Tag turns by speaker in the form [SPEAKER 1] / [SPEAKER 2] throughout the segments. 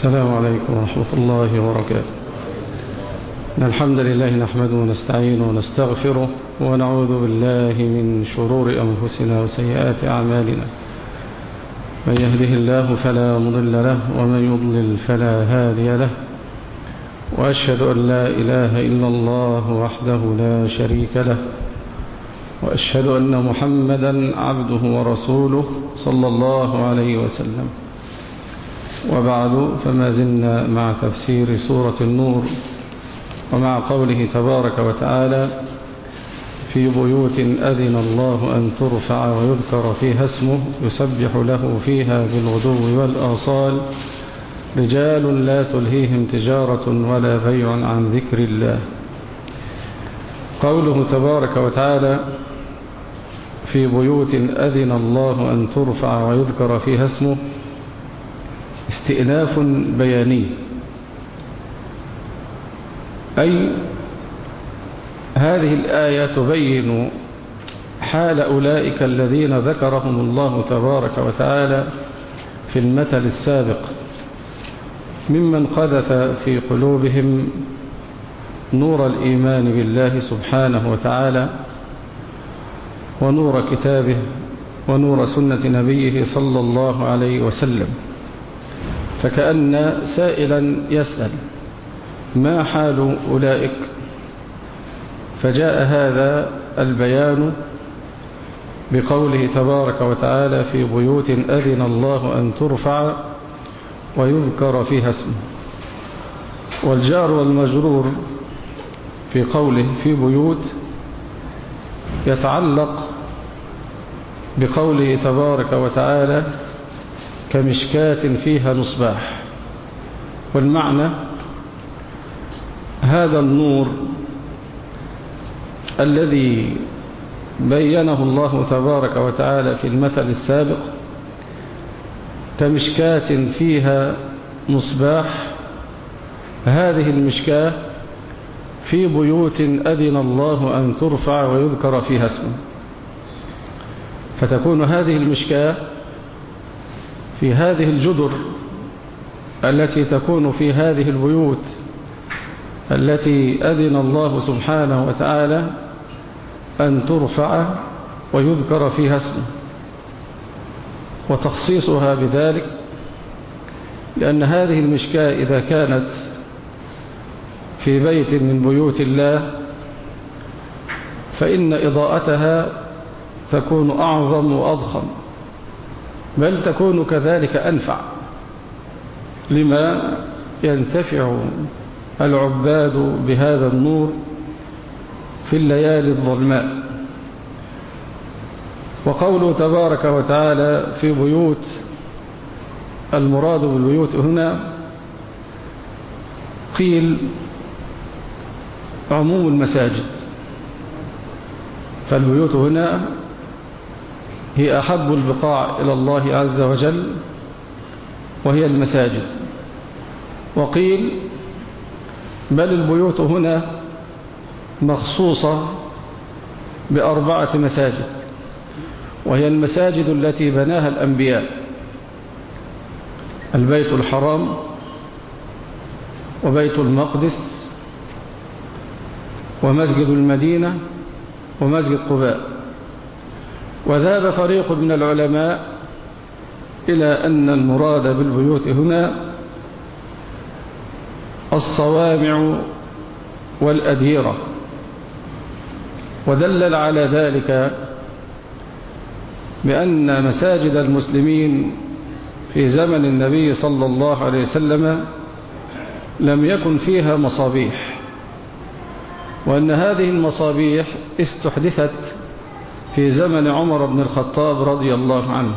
[SPEAKER 1] السلام عليكم ورحمة الله وبركاته. إن الحمد لله نحمده ونستعينه ونستغفره ونعوذ بالله من شرور أنفسنا وسيئات أعمالنا. من يهده الله فلا مضل له ومن يضلل فلا هادي له، وأشهد أن لا إله إلا الله وحده لا شريك له، وأشهد أن محمدا عبده ورسوله صلى الله عليه وسلم. وبعد، فما زلنا مع تفسير سورة النور ومع قوله تبارك وتعالى: في بيوت أذن الله أن ترفع ويذكر فيها اسمه يسبح له فيها بالغدو والآصال رجال لا تلهيهم تجارة ولا بيع عن ذكر الله. قوله تبارك وتعالى: في بيوت أذن الله أن ترفع ويذكر فيها اسمه استئناف بياني، أي هذه الآية تبين حال أولئك الذين ذكرهم الله تبارك وتعالى في المثل السابق ممن قذف في قلوبهم نور الإيمان بالله سبحانه وتعالى ونور كتابه ونور سنة نبيه صلى الله عليه وسلم. فكأن سائلا يسأل: ما حال أولئك؟ فجاء هذا البيان بقوله تبارك وتعالى: في بيوت أذن الله أن ترفع ويذكر فيها اسمه. والجار والمجرور في قوله في بيوت يتعلق بقوله تبارك وتعالى: كمشكاة فيها مصباح. والمعنى: هذا النور الذي بينه الله تبارك وتعالى في المثل السابق كمشكاة فيها مصباح، هذه المشكاة في بيوت أذن الله أن ترفع ويذكر فيها اسمه. فتكون هذه المشكاة في هذه الجدر التي تكون في هذه البيوت التي أذن الله سبحانه وتعالى أن ترفع ويذكر فيها اسمه، وتخصيصها بذلك لأن هذه المشكاة إذا كانت في بيت من بيوت الله فإن إضاءتها تكون أعظم وأضخم، بل تكون كذلك أنفع، لما ينتفع العباد بهذا النور في الليالي الظلماء. وقوله تبارك وتعالى في بيوت، المراد بالبيوت هنا قيل عموم المساجد، فالبيوت هنا هي أحب البقاع إلى الله عز وجل وهي المساجد. وقيل بل البيوت هنا مخصوصة ب4 مساجد، وهي المساجد التي بناها الأنبياء: البيت الحرام وبيت المقدس ومسجد المدينة ومسجد قباء. وذهب فريق من العلماء إلى أن المراد بالبيوت هنا الصوامع والأديرة، ودلل على ذلك بأن مساجد المسلمين في زمن النبي صلى الله عليه وسلم لم يكن فيها مصابيح، وأن هذه المصابيح استحدثت في زمن عمر بن الخطاب رضي الله عنه.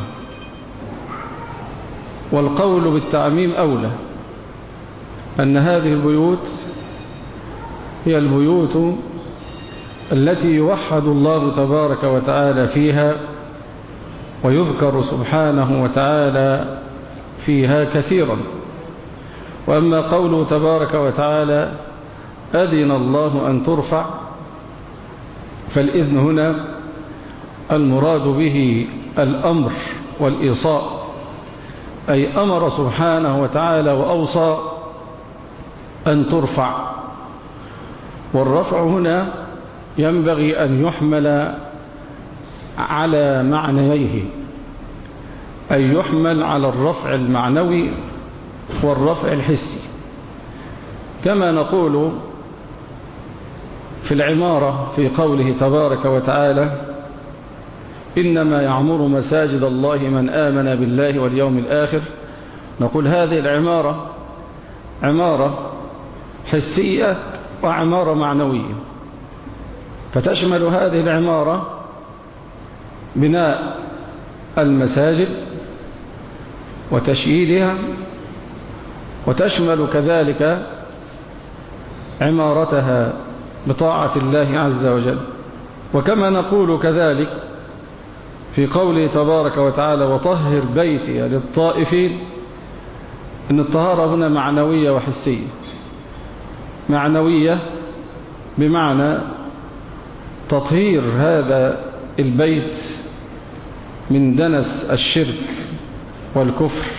[SPEAKER 1] والقول بالتعميم أولى، أن هذه البيوت هي البيوت التي يوحد الله تبارك وتعالى فيها ويذكر سبحانه وتعالى فيها كثيرا. وأما قوله تبارك وتعالى: أذن الله أن ترفع، فالإذن هنا المراد به الأمر والإيصاء، أي أمر سبحانه وتعالى وأوصى أن ترفع. والرفع هنا ينبغي أن يحمل على معنييه، أي يحمل على الرفع المعنوي والرفع الحسي. كما نقول في العمارة في قوله تبارك وتعالى: إنما يعمر مساجد الله من آمن بالله واليوم الآخر. نقول هذه العمارة عمارة حسية وعمارة معنوية، فتشمل هذه العمارة بناء المساجد وتشييدها، وتشمل كذلك عمارتها بطاعة الله عز وجل. وكما نقول كذلك في قوله تبارك وتعالى: وطهر بيتي للطائفين، إن الطهارة هنا معنوية وحسية. معنوية بمعنى تطهير هذا البيت من دنس الشرك والكفر،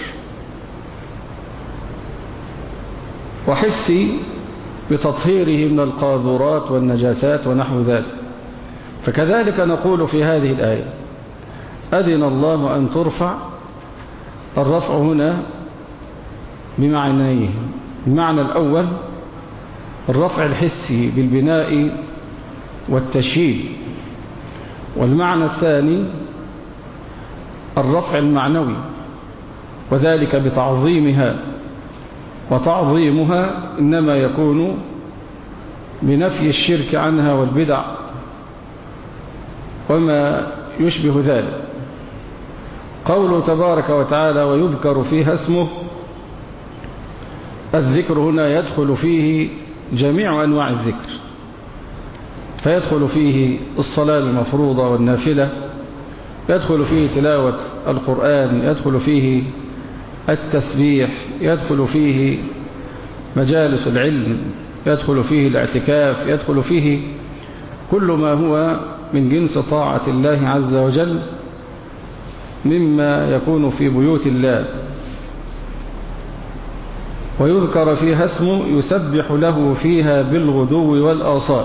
[SPEAKER 1] وحسي بتطهيره من القاذورات والنجاسات ونحو ذلك. فكذلك نقول في هذه الآية: أذن الله أن ترفع. الرفع هنا بمعنيه. المعنى الأول الرفع الحسي بالبناء والتشييد، والمعنى الثاني الرفع المعنوي، وذلك بتعظيمها. وتعظيمها إنما يكون بنفي الشرك عنها والبدع وما يشبه ذلك. قوله تبارك وتعالى: ويذكر فيها اسمه. الذكر هنا يدخل فيه جميع أنواع الذكر، فيدخل فيه الصلاة المفروضة والنافلة، يدخل فيه تلاوة القرآن، يدخل فيه التسبيح، يدخل فيه مجالس العلم، يدخل فيه الاعتكاف، يدخل فيه كل ما هو من جنس طاعة الله عز وجل مما يكون في بيوت الله. ويذكر فيها اسمه يسبح له فيها بالغدو والآصال.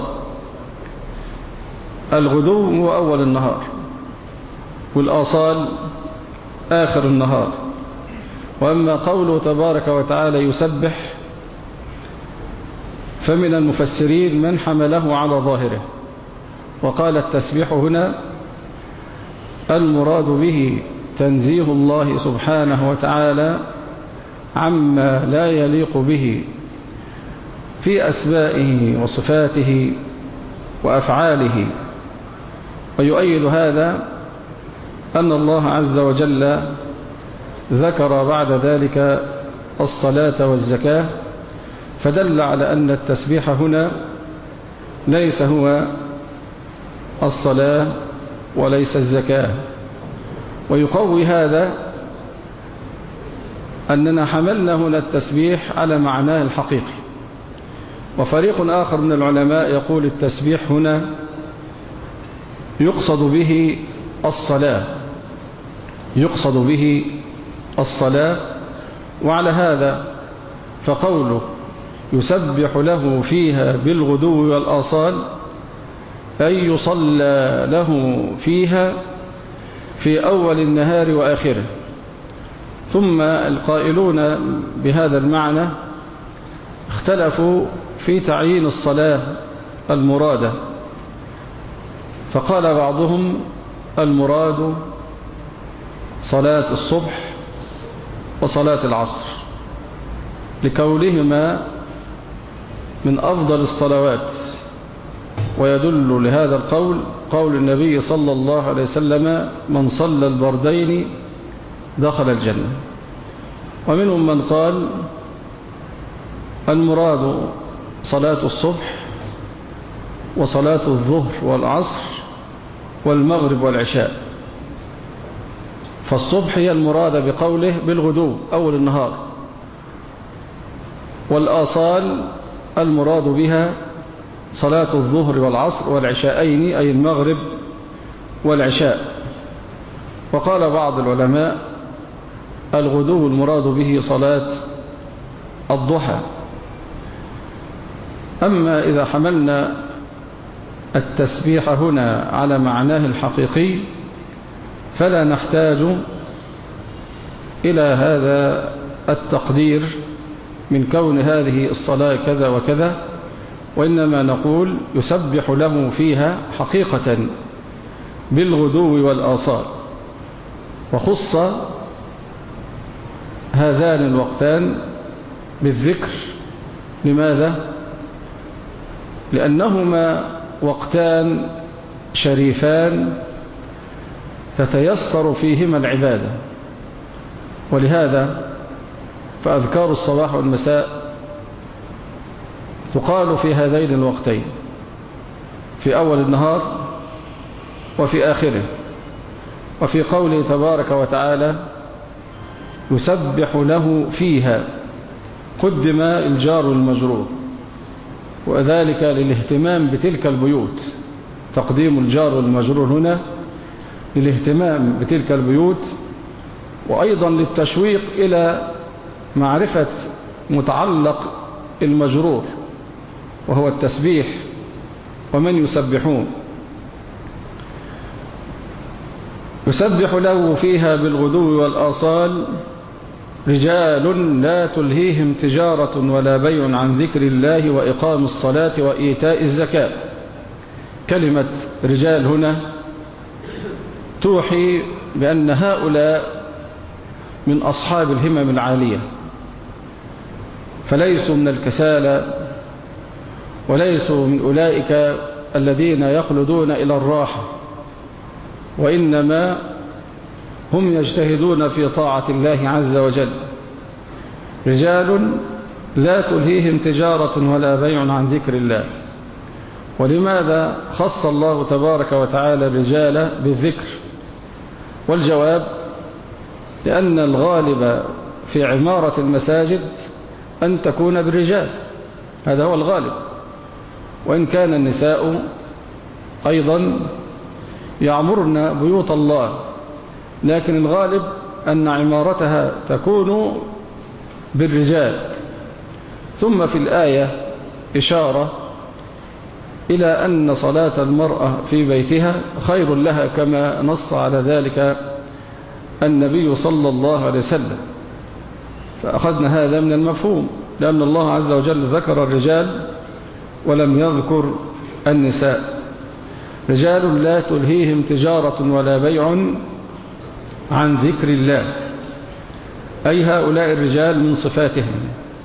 [SPEAKER 1] الغدو هو أول النهار، والآصال آخر النهار. وأما قوله تبارك وتعالى يسبح، فمن المفسرين من حمله على ظاهره وقال التسبيح هنا المراد به تنزيه الله سبحانه وتعالى عما لا يليق به في أسمائه وصفاته وأفعاله. ويؤيد هذا أن الله عز وجل ذكر بعد ذلك الصلاة والزكاة، فدل على أن التسبيح هنا ليس هو الصلاة وليس الزكاة. ويقوي هذا أننا حملنا هنا التسبيح على معناه الحقيقي. وفريق آخر من العلماء يقول التسبيح هنا يقصد به الصلاة، يقصد به الصلاة. وعلى هذا فقوله يسبح له فيها بالغدو والآصال أي يصلى له فيها في أول النهار وآخره. ثم القائلون بهذا المعنى اختلفوا في تعيين الصلاة المرادة، فقال بعضهم المراد صلاة الصبح وصلاة العصر لكونهما من أفضل الصلوات. ويدل لهذا القول قول النبي صلى الله عليه وسلم: من صلى البردين دخل الجنة. ومنهم من قال المراد صلاة الصبح وصلاة الظهر والعصر والمغرب والعشاء. فالصبح هي المراد بقوله بالغدو أول النهار، والآصال المراد بها صلاة الظهر والعصر والعشاءين أي المغرب والعشاء. وقال بعض العلماء الغدو المراد به صلاة الضحى. أما إذا حملنا التسبيح هنا على معناه الحقيقي فلا نحتاج إلى هذا التقدير من كون هذه الصلاة كذا وكذا، وإنما نقول يسبح له فيها حقيقة بالغدو والآصال. وخص هذان الوقتان بالذكر. لماذا؟ لأنهما وقتان شريفان تتيسر فيهما العبادة، ولهذا فأذكار الصباح والمساء تقال في هذين الوقتين، في أول النهار وفي آخره. وفي قوله تبارك وتعالى يسبح له فيها قدم الجار المجرور، وذلك للاهتمام بتلك البيوت. تقديم الجار المجرور هنا للاهتمام بتلك البيوت، وأيضا للتشويق إلى معرفة متعلق المجرور وهو التسبيح ومن يسبحون. يسبح له فيها بالغدو والآصال رجال لا تلهيهم تجارة ولا بيع عن ذكر الله وإقام الصلاة وإيتاء الزكاة. كلمة رجال هنا توحي بأن هؤلاء من أصحاب الهمم العالية، فليسوا من الكسالى وليسوا من أولئك الذين يخلدون إلى الراحة، وإنما هم يجتهدون في طاعة الله عز وجل. رجال لا تلهيهم تجارة ولا بيع عن ذكر الله. ولماذا خص الله تبارك وتعالى الرجال بالذكر؟ والجواب لأن الغالب في عمارة المساجد أن تكون بالرجال، هذا هو الغالب، وإن كان النساء أيضا يعمرن بيوت الله، لكن الغالب أن عمارتها تكون بالرجال. ثم في الآية إشارة إلى أن صلاة المرأة في بيتها خير لها، كما نص على ذلك النبي صلى الله عليه وسلم. فأخذنا هذا من المفهوم، لأن الله عز وجل ذكر الرجال ولم يذكر النساء. رجال لا تلهيهم تجارة ولا بيع عن ذكر الله، أي هؤلاء الرجال من صفاتهم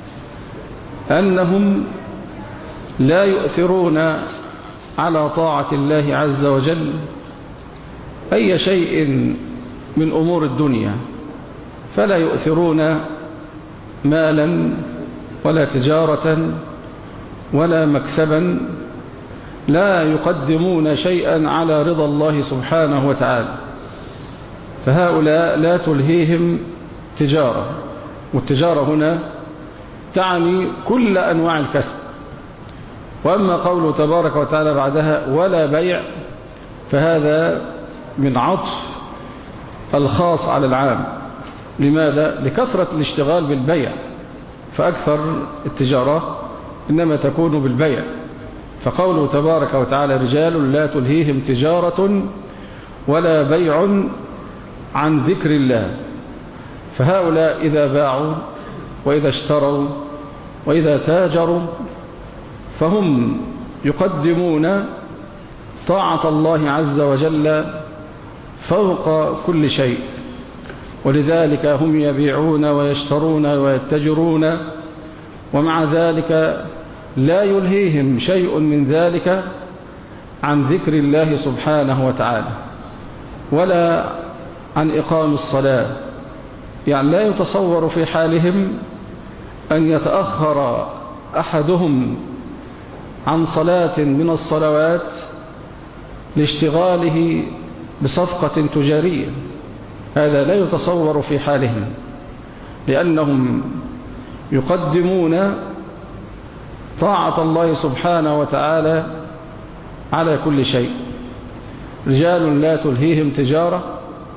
[SPEAKER 1] أنهم لا يؤثرون على طاعة الله عز وجل أي شيء من أمور الدنيا، فلا يؤثرون مالا ولا تجارة ولا مكسبا، لا يقدمون شيئا على رضا الله سبحانه وتعالى. فهؤلاء لا تلهيهم تجارة، والتجارة هنا تعني كل أنواع الكسب. وأما قوله تبارك وتعالى بعدها ولا بيع، فهذا من عطف الخاص على العام. لماذا؟ لكثرة الاشتغال بالبيع، فأكثر التجارة إنما تكون بالبيع. فقوله تبارك وتعالى رجال لا تلهيهم تجارة ولا بيع عن ذكر الله. فهؤلاء إذا باعوا وإذا اشتروا وإذا تاجروا فهم يقدمون طاعة الله عز وجل فوق كل شيء، ولذلك هم يبيعون ويشترون ويتجرون، ومع ذلك لا يلهيهم شيء من ذلك عن ذكر الله سبحانه وتعالى ولا عن إقام الصلاة. يعني لا يتصور في حالهم أن يتأخر أحدهم عن صلاة من الصلوات لاشتغاله بصفقة تجارية، هذا لا يتصور في حالهم، لأنهم يقدمون طاعة الله سبحانه وتعالى على كل شيء. رجال لا تلهيهم تجارة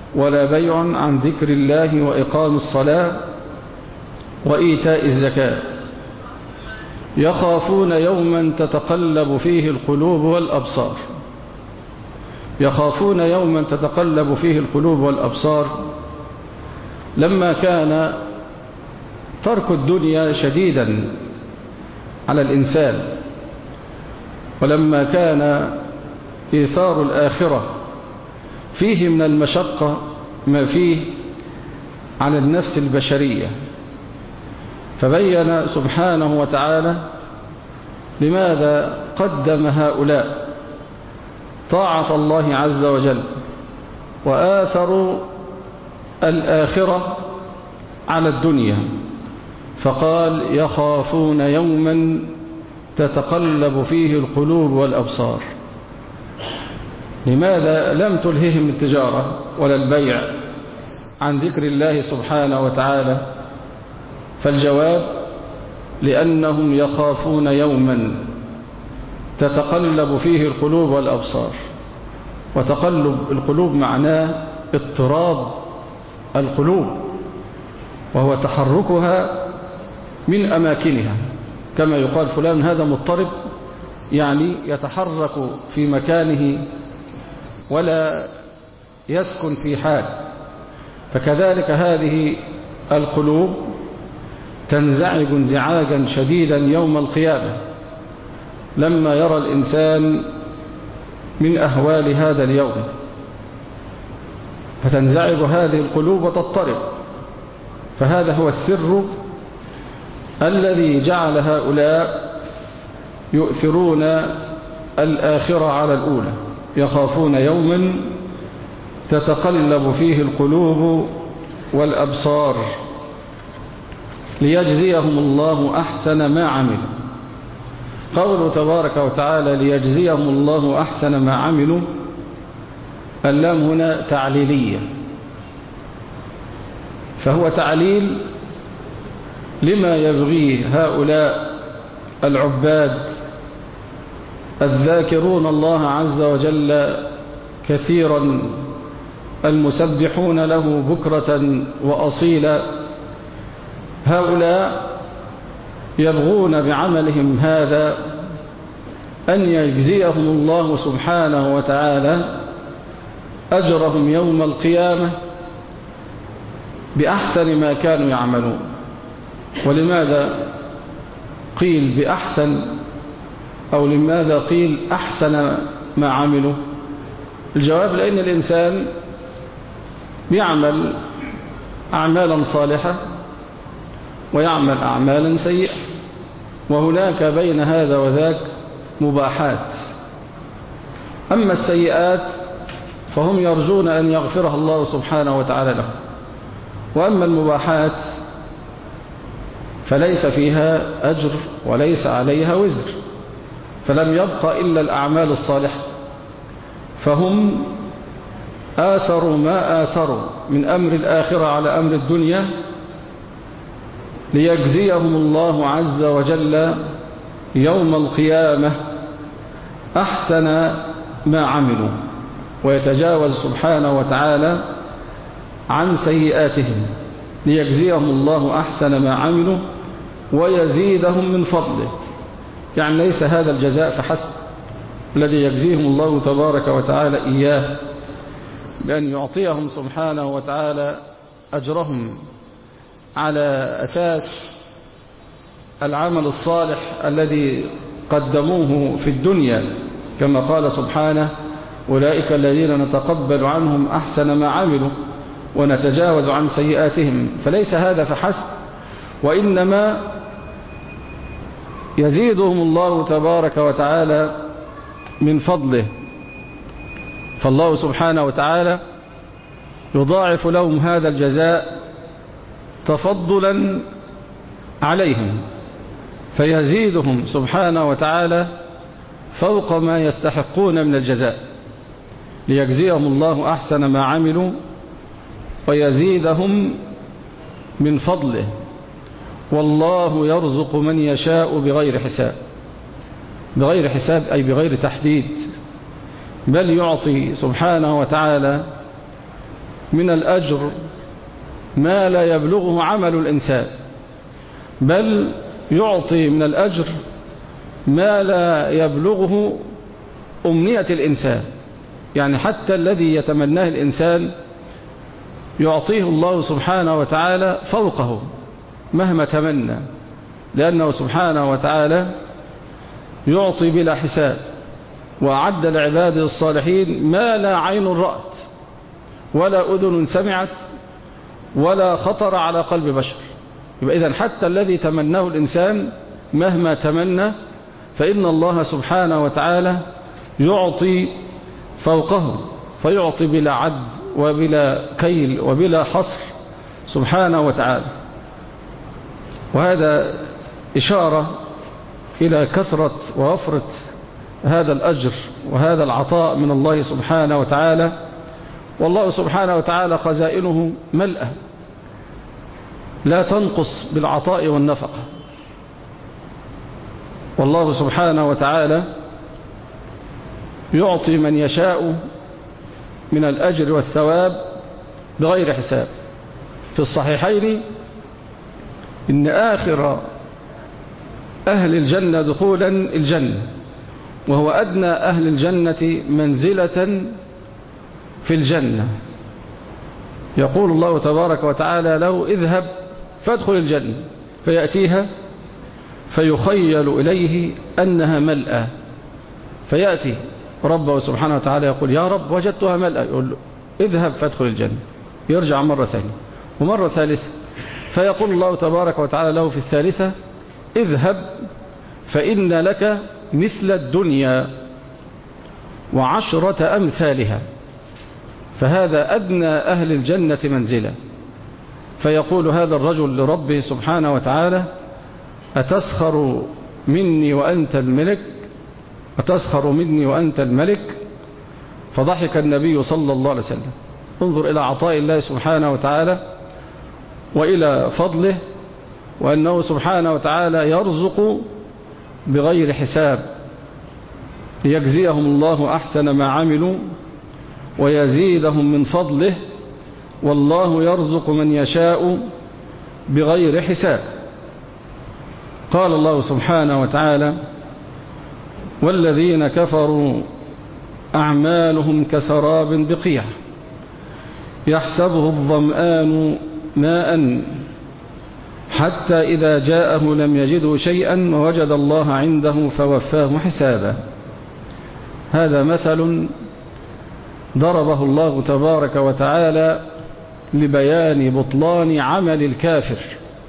[SPEAKER 1] ولا بيع عن ذكر الله وإقام الصلاة وإيتاء الزكاة يخافون يوما تتقلب فيه القلوب والأبصار. يخافون يوما تتقلب فيه القلوب والأبصار لما كان ترك الدنيا شديدا على الإنسان، ولما كان إيثار الآخرة فيه من المشقة ما فيه على النفس البشرية، فبين سبحانه وتعالى لماذا قدم هؤلاء طاعة الله عز وجل وآثروا الآخرة على الدنيا، فقال يخافون يوما تتقلب فيه القلوب والأبصار. لماذا لم تلههم التجارة ولا البيع عن ذكر الله سبحانه وتعالى؟ فالجواب لأنهم يخافون يوما تتقلب فيه القلوب والأبصار. وتقلب القلوب معناه اضطراب القلوب، وهو تحركها من أماكنها، كما يقال فلان هذا مضطرب، يعني يتحرك في مكانه ولا يسكن في حال. فكذلك هذه القلوب تنزعج انزعاجا شديدا يوم القيامة لما يرى الإنسان من أهوال هذا اليوم، فتنزعج هذه القلوب وتضطرب. فهذا هو السر الذي جعل هؤلاء يؤثرون الآخرة على الأولى. يخافون يوما تتقلب فيه القلوب والأبصار ليجزيهم الله أحسن ما عملوا. قوله تبارك وتعالى ليجزيهم الله أحسن ما عملوا، اللام هنا تعليلية، فهو تعليل لما يبغيه هؤلاء العباد الذاكرون الله عز وجل كثيرا المسبحون له بكرة وأصيلا. هؤلاء يبغون بعملهم هذا أن يجزيهم الله سبحانه وتعالى أجرهم يوم القيامة بأحسن ما كانوا يعملون. ولماذا قيل بأحسن، أو لماذا قيل أحسن ما عملوا؟ الجواب لأن الإنسان يعمل أعمالا صالحة ويعمل أعمالا سيئة، وهناك بين هذا وذاك مباحات. أما السيئات فهم يرجون أن يغفرها الله سبحانه وتعالى لهم، وأما المباحات فليس فيها أجر وليس عليها وزر، فلم يبق إلا الأعمال الصالحة. فهم آثروا ما آثروا من أمر الآخرة على أمر الدنيا ليجزيهم الله عز وجل يوم القيامة أحسن ما عملوا، ويتجاوز سبحانه وتعالى عن سيئاتهم ليجزيهم الله أحسن ما عملوا ويزيدهم من فضله. يعني ليس هذا الجزاء فحسب الذي يجزيهم الله تبارك وتعالى إياه بأن يعطيهم سبحانه وتعالى أجرهم على أساس العمل الصالح الذي قدموه في الدنيا، كما قال سبحانه أولئك الذين نتقبل عنهم أحسن ما عملوا ونتجاوز عن سيئاتهم. فليس هذا فحسب، وإنما يزيدهم الله تبارك وتعالى من فضله. فالله سبحانه وتعالى يضاعف لهم هذا الجزاء تفضلا عليهم، فيزيدهم سبحانه وتعالى فوق ما يستحقون من الجزاء ليجزيهم الله أحسن ما عملوا ويزيدهم من فضله. والله يرزق من يشاء بغير حساب. بغير حساب أي بغير تحديد، بل يعطي سبحانه وتعالى من الأجر ما لا يبلغه عمل الإنسان، بل يعطي من الأجر ما لا يبلغه أمنية الإنسان. يعني حتى الذي يتمناه الإنسان يعطيه الله سبحانه وتعالى فوقه مهما تمنى، لأنه سبحانه وتعالى يعطي بلا حساب، وأعد لعباده الصالحين ما لا عين رأت ولا أذن سمعت ولا خطر على قلب بشر. يبقى إذن حتى الذي تمناه الإنسان مهما تمنى فإن الله سبحانه وتعالى يعطي فوقه، فيعطي بلا عد وبلا كيل وبلا حصر سبحانه وتعالى. وهذا إشارة إلى كثرة ووفرة هذا الأجر وهذا العطاء من الله سبحانه وتعالى. والله سبحانه وتعالى خزائنه ملأة لا تنقص بالعطاء والنفقة. والله سبحانه وتعالى يعطي من يشاء من الأجر والثواب بغير حساب. في الصحيحين إن آخر أهل الجنة دخولا الجنة، وهو أدنى أهل الجنة منزلة في الجنة، يقول الله تبارك وتعالى له: اذهب فادخل الجنة، فيأتيها فيخيل إليه أنها ملأى، فيأتي ربه سبحانه وتعالى يقول: يا رب وجدتها ملأى. يقول له: اذهب فادخل الجنة. يرجع مرة ثانية ومرة ثالثة، فيقول الله تبارك وتعالى له في الثالثة: اذهب فإن لك مثل الدنيا وعشرة أمثالها. فهذا أدنى أهل الجنة منزلة. فيقول هذا الرجل لربه سبحانه وتعالى: أتسخر مني وأنت الملك؟ أتسخر مني وأنت الملك؟ فضحك النبي صلى الله عليه وسلم. انظر إلى عطاء الله سبحانه وتعالى وإلى فضله، وأنه سبحانه وتعالى يرزق بغير حساب، ليجزيهم الله أحسن ما عملوا ويزيدهم من فضله، والله يرزق من يشاء بغير حساب. قال الله سبحانه وتعالى: والذين كفروا أعمالهم كسراب بقيع يحسبه الظمآن ماء حتى إذا جاءه لم يجده شيئا ووجد الله عنده فوفاه حسابه. هذا مثل ضربه الله تبارك وتعالى لبيان بطلان عمل الكافر،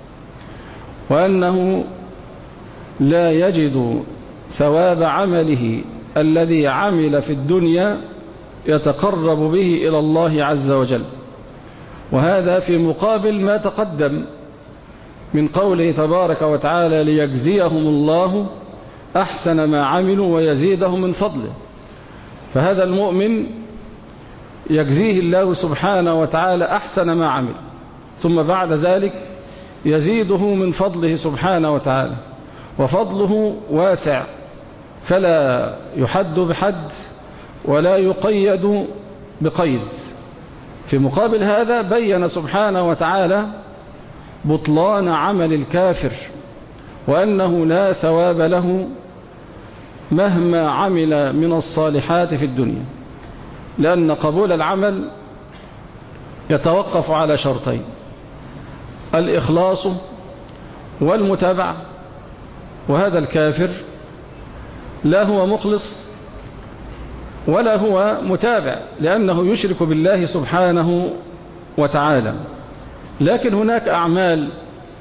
[SPEAKER 1] وأنه لا يجد ثواب عمله الذي عمل في الدنيا يتقرب به إلى الله عز وجل. وهذا في مقابل ما تقدم من قوله تبارك وتعالى: ليجزيهم الله أحسن ما عملوا ويزيدهم من فضله. فهذا المؤمن يجزيه الله سبحانه وتعالى أحسن ما عمل، ثم بعد ذلك يزيده من فضله سبحانه وتعالى، وفضله واسع فلا يحد بحد ولا يقيد بقيد. في مقابل هذا بين سبحانه وتعالى بطلان عمل الكافر، وأنه لا ثواب له مهما عمل من الصالحات في الدنيا، لأن قبول العمل يتوقف على شرطين: الإخلاص والمتابعة. وهذا الكافر لا هو مخلص ولا هو متابع، لأنه يشرك بالله سبحانه وتعالى. لكن هناك أعمال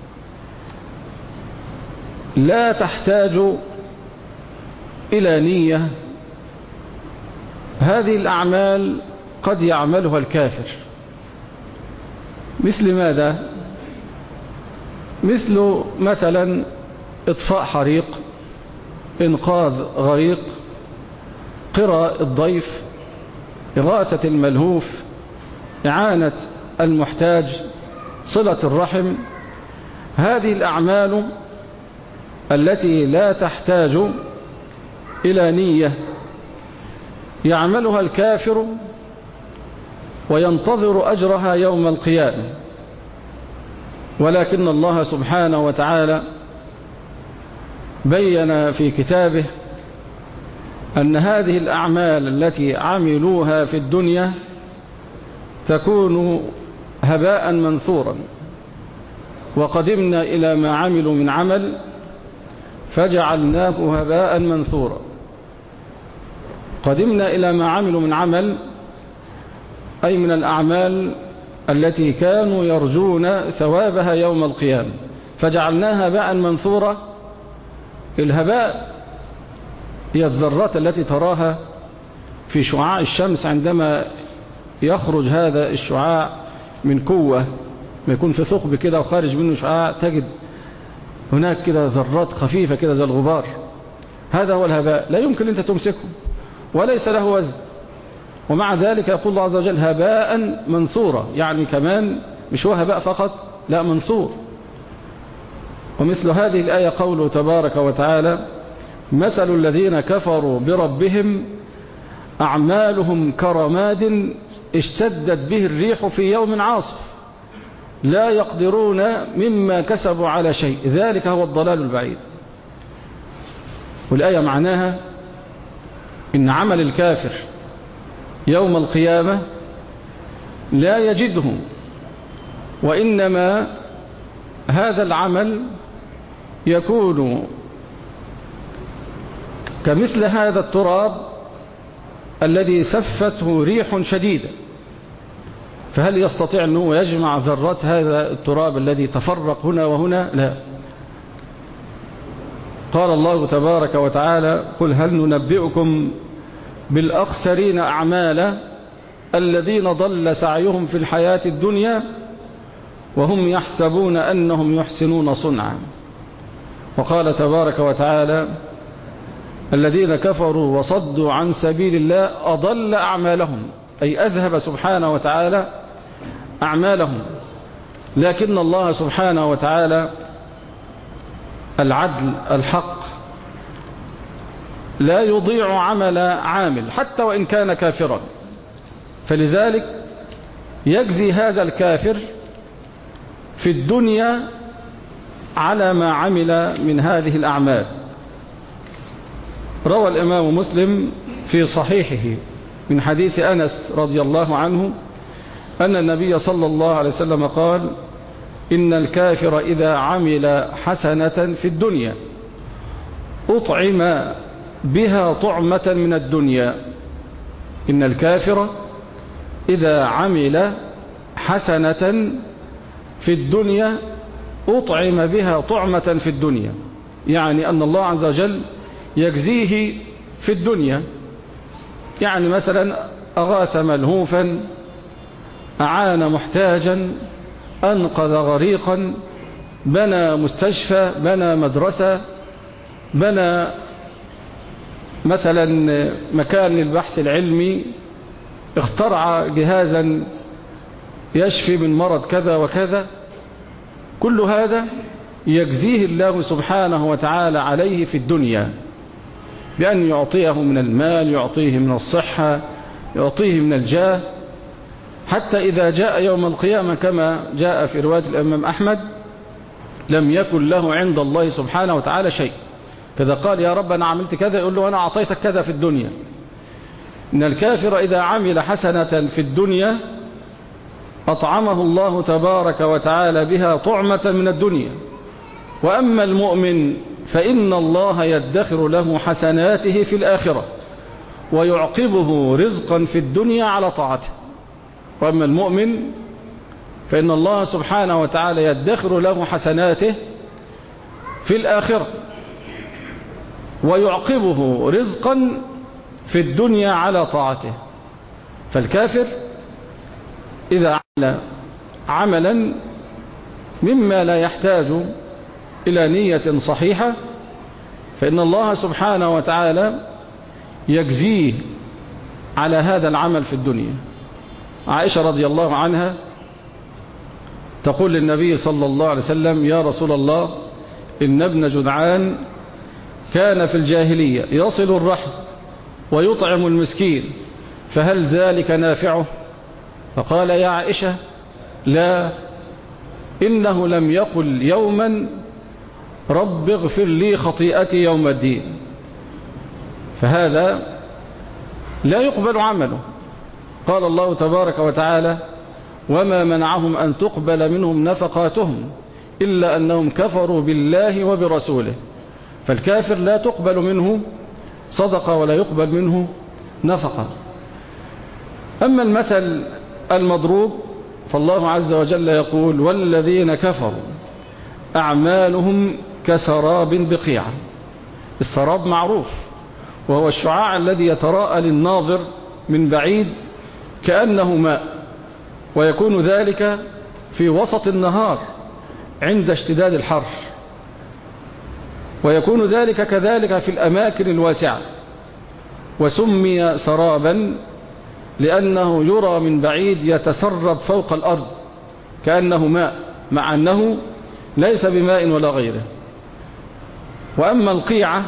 [SPEAKER 1] لا تحتاج إلى نية، هذه الأعمال قد يعملها الكافر. مثل ماذا؟ مثلا إطفاء حريق، إنقاذ غريق، قراء الضيف، إغاثة الملهوف، إعانة المحتاج، صلة الرحم. هذه الأعمال التي لا تحتاج إلى نية يعملها الكافر وينتظر أجرها يوم القيامة. ولكن الله سبحانه وتعالى بين في كتابه أن هذه الأعمال التي عملوها في الدنيا تكون هباء منثورا، وقدمنا إلى ما عملوا من عمل فجعلناه هباء منثورا. قدمنا إلى ما عملوا من عمل أي من الأعمال التي كانوا يرجون ثوابها يوم القيامة، فجعلناها هباء منثورا. الهباء هي الذرات التي تراها في شعاع الشمس عندما يخرج هذا الشعاع من قوة، ما يكون في ثقب كده وخارج منه شعاع، تجد هناك كده ذرات خفيفة كده زي الغبار. هذا هو الهباء، لا يمكن أنت تمسكه وليس له وزن، ومع ذلك يقول الله عز وجل هباء منثورا، يعني كمان مش هو هباء فقط، لا منثور. ومثل هذه الآية قوله تبارك وتعالى مثل الذين كفروا بربهم أعمالهم كرماد اشتدت به الريح في يوم عاصف لا يقدرون مما كسبوا على شيء ذلك هو الضلال البعيد. والآية معناها إن عمل الكافر يوم القيامة لا يجده، وإنما هذا العمل يكون كمثل هذا التراب الذي سفته ريح شديدة، فهل يستطيع أنه يجمع ذرات هذا التراب الذي تفرق هنا وهنا؟ لا. قال الله تبارك وتعالى قل هل ننبئكم بالأخسرين أعمالا الذين ضل سعيهم في الحياة الدنيا وهم يحسبون أنهم يحسنون صنعا. وقال تبارك وتعالى الذين كفروا وصدوا عن سبيل الله أضل أعمالهم، أي أذهب سبحانه وتعالى أعمالهم. لكن الله سبحانه وتعالى العدل الحق لا يضيع عمل عامل حتى وإن كان كافرا، فلذلك يجزي هذا الكافر في الدنيا على ما عمل من هذه الأعمال. روى الإمام مسلم في صحيحه من حديث أنس رضي الله عنه أن النبي صلى الله عليه وسلم قال إن الكافر إذا عمل حسنة في الدنيا أطعم بها طعمة من الدنيا. إن الكافر إذا عمل حسنة في الدنيا أطعم بها طعمة في الدنيا، يعني أن الله عز وجل يجزيه في الدنيا. يعني مثلا أغاث ملهوفا، أعان محتاجا، أنقذ غريقا، بنى مستشفى، بنى مدرسة، بنى مثلا مكان للبحث العلمي، اخترع جهازا يشفي من مرض كذا وكذا. كل هذا يجزيه الله سبحانه وتعالى عليه في الدنيا بأن يعطيه من المال، يعطيه من الصحة، يعطيه من الجاه، حتى إذا جاء يوم القيامة كما جاء في رواية الإمام أحمد لم يكن له عند الله سبحانه وتعالى شيء. فإذا قال يا رب أنا عملت كذا يقول له أنا أعطيتك كذا في الدنيا. إن الكافر إذا عمل حسنة في الدنيا أطعمه الله تبارك وتعالى بها طعمة من الدنيا. وأما المؤمن فإن الله يدخر له حسناته في الآخرة ويعقبه رزقا في الدنيا على طاعته. وأما المؤمن فإن الله سبحانه وتعالى يدخر له حسناته في الآخرة ويعقبه رزقا في الدنيا على طاعته. فالكافر إذا عمل عملا مما لا يحتاج إلى نية صحيحة فإن الله سبحانه وتعالى يجزيه على هذا العمل في الدنيا. عائشة رضي الله عنها تقول للنبي صلى الله عليه وسلم يا رسول الله إن ابن جدعان كان في الجاهلية يصل الرحم ويطعم المسكين فهل ذلك نافعه؟ فقال يا عائشة لا، إنه لم يقل يوما رب اغفر لي خطيئتي يوم الدين، فهذا لا يقبل عمله. قال الله تبارك وتعالى وما منعهم أن تقبل منهم نفقاتهم إلا أنهم كفروا بالله وبرسوله. فالكافر لا تقبل منه صدقة ولا يقبل منه نفقة. أما المثل المضروب فالله عز وجل يقول والذين كفروا أعمالهم كسراب بقيعة. السراب معروف، وهو الشعاع الذي يتراءى للناظر من بعيد كأنه ماء، ويكون ذلك في وسط النهار عند اشتداد الحر، ويكون ذلك كذلك في الأماكن الواسعة. وسمي سرابا لأنه يرى من بعيد يتسرب فوق الأرض كأنه ماء، مع أنه ليس بماء ولا غيره. وأما القيعة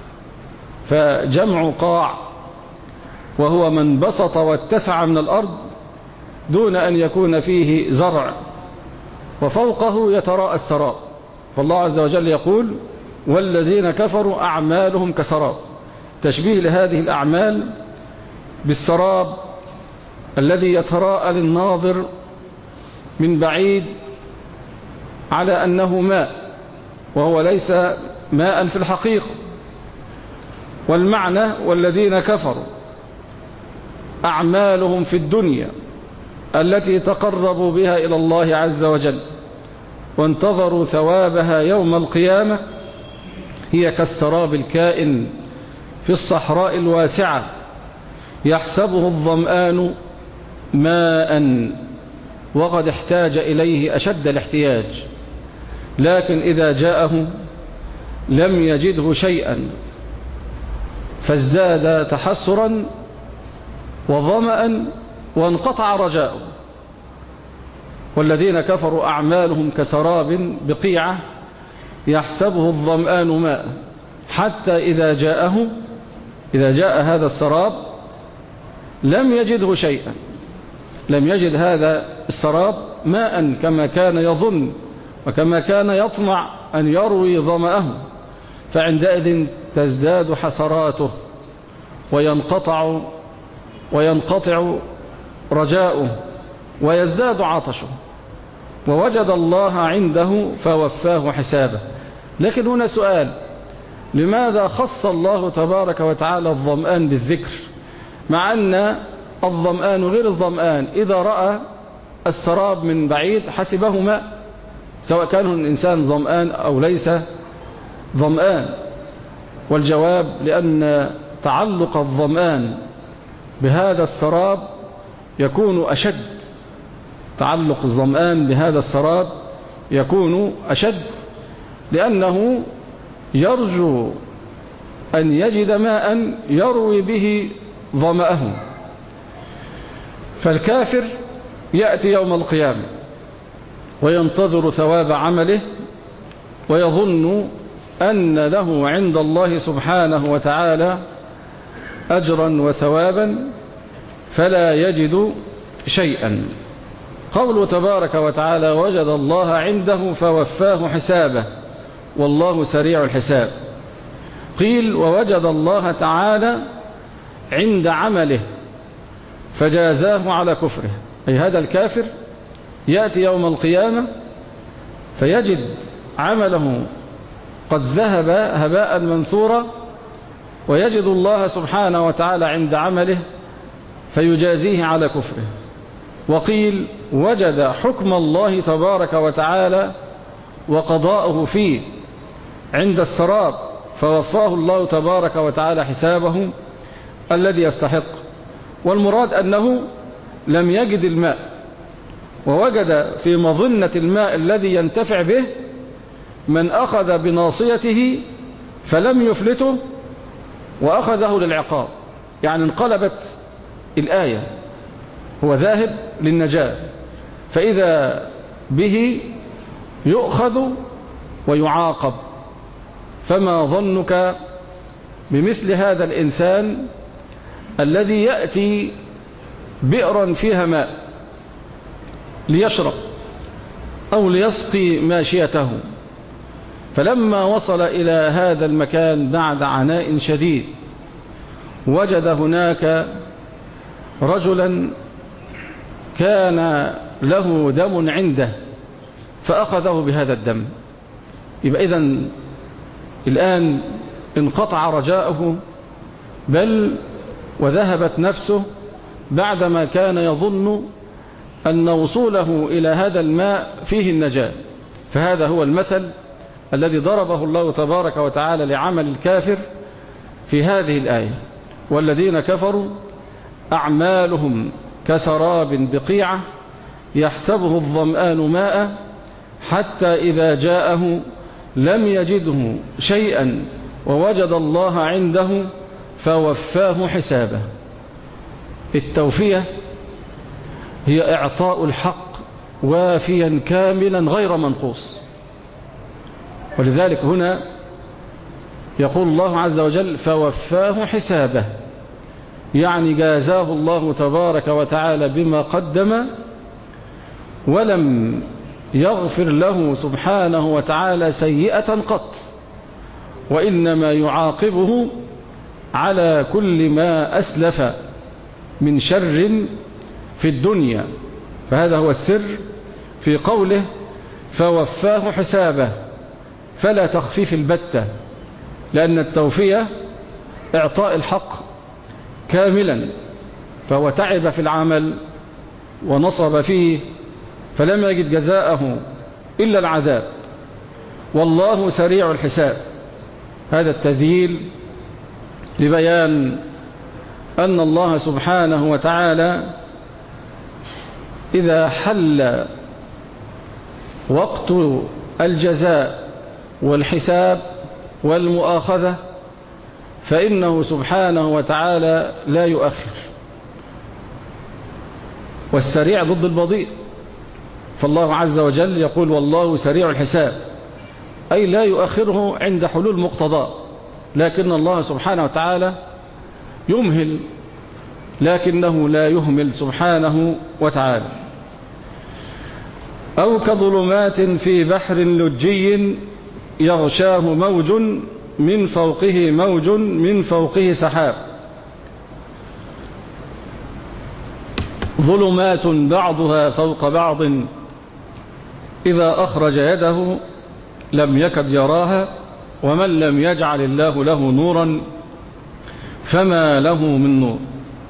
[SPEAKER 1] فجمع قاع، وهو من بسط واتسع من الأرض دون أن يكون فيه زرع، وفوقه يتراءى السراب. فالله عز وجل يقول والذين كفروا أعمالهم كسراب، تشبيه لهذه الأعمال بالسراب الذي يتراءى للناظر من بعيد على أنه ماء، وهو ليس ماء في الحقيقة. والمعنى والذين كفروا أعمالهم في الدنيا التي تقربوا بها إلى الله عز وجل وانتظروا ثوابها يوم القيامة هي كالسراب الكائن في الصحراء الواسعة يحسبه الظمآن ماء وقد احتاج إليه أشد الاحتياج، لكن إذا جاءه لم يجده شيئا فازداد تحسرا وظمأ وانقطع رجاؤه. والذين كفروا أعمالهم كسراب بقيعة يحسبه الظمآن ماء حتى إذا جاء هذا السراب لم يجده شيئا، لم يجد هذا السراب ماء كما كان يظن وكما كان يطمع أن يروي ظمأه، فعندئذ تزداد حسراته وينقطع رجاؤه ويزداد عطشه، ووجد الله عنده فوفاه حسابه. لكن هنا سؤال: لماذا خص الله تبارك وتعالى الظمآن بالذكر، مع أن الظمآن غير الظمآن إذا رأى السراب من بعيد حسبه ماء، سواء كان الإنسان ظمآن أو ليس ظمآن؟ والجواب لأن تعلق الظمآن بهذا السراب يكون أشد، تعلق الظمآن بهذا السراب يكون أشد، لأنه يرجو أن يجد ماء يروي به ظمأه. فالكافر يأتي يوم القيامة وينتظر ثواب عمله ويظن أن له عند الله سبحانه وتعالى أجرا وثوابا فلا يجد شيئا. قوله تبارك وتعالى وجد الله عنده فوفاه حسابه والله سريع الحساب. قيل ووجد الله تعالى عند عمله فجازاه على كفره، أي هذا الكافر يأتي يوم القيامة فيجد عمله قد ذهب هباء منثورا، ويجد الله سبحانه وتعالى عند عمله فيجازيه على كفره. وقيل وجد حكم الله تبارك وتعالى وقضاءه فيه عند السراب فوفاه الله تبارك وتعالى حسابه الذي يستحق. والمراد أنه لم يجد الماء، ووجد في مظنة الماء الذي ينتفع به من أخذ بناصيته فلم يفلته وأخذه للعقاب، يعني انقلبت الآية، هو ذاهب للنجاة فإذا به يؤخذ ويعاقب. فما ظنك بمثل هذا الإنسان الذي يأتي بئرا فيها ماء ليشرب أو ليسقي ماشيته، فلما وصل إلى هذا المكان بعد عناء شديد وجد هناك رجلا كان له دم عنده فأخذه بهذا الدم. يبقى إذن الآن انقطع رجاؤه، بل وذهبت نفسه بعدما كان يظن أن وصوله إلى هذا الماء فيه النجاة. فهذا هو المثل الذي ضربه الله تبارك وتعالى لعمل الكافر في هذه الآية: والذين كفروا أعمالهم كسراب بقيعة يحسبه الظمآن ماء حتى إذا جاءه لم يجده شيئا ووجد الله عنده فوفاه حسابه. التوفية هي إعطاء الحق وافيا كاملا غير منقوص، ولذلك هنا يقول الله عز وجل فوفاه حسابه، يعني جازاه الله تبارك وتعالى بما قدم، ولم يغفر له سبحانه وتعالى سيئة قط، وإنما يعاقبه على كل ما أسلف من شر في الدنيا. فهذا هو السر في قوله فوفاه حسابه، فلا تخفيف البتة، لأن التوفية إعطاء الحق كاملا، فهو تعب في العمل ونصب فيه فلم يجد جزاءه إلا العذاب، والله سريع الحساب. هذا التذييل لبيان أن الله سبحانه وتعالى إذا حل وقت الجزاء والحساب والمؤاخذة فإنه سبحانه وتعالى لا يؤخر، والسريع ضد البطيء. فالله عز وجل يقول والله سريع الحساب، أي لا يؤخره عند حلول مقتضاه، لكن الله سبحانه وتعالى يمهل، لكنه لا يهمل سبحانه وتعالى. أو كظلمات في بحر لجي يغشاه موج من فوقه موج من فوقه سحاب. ظلمات بعضها فوق بعض إذا أخرج يده لم يكد يراها ومن لم يجعل الله له نورا فما له من نور.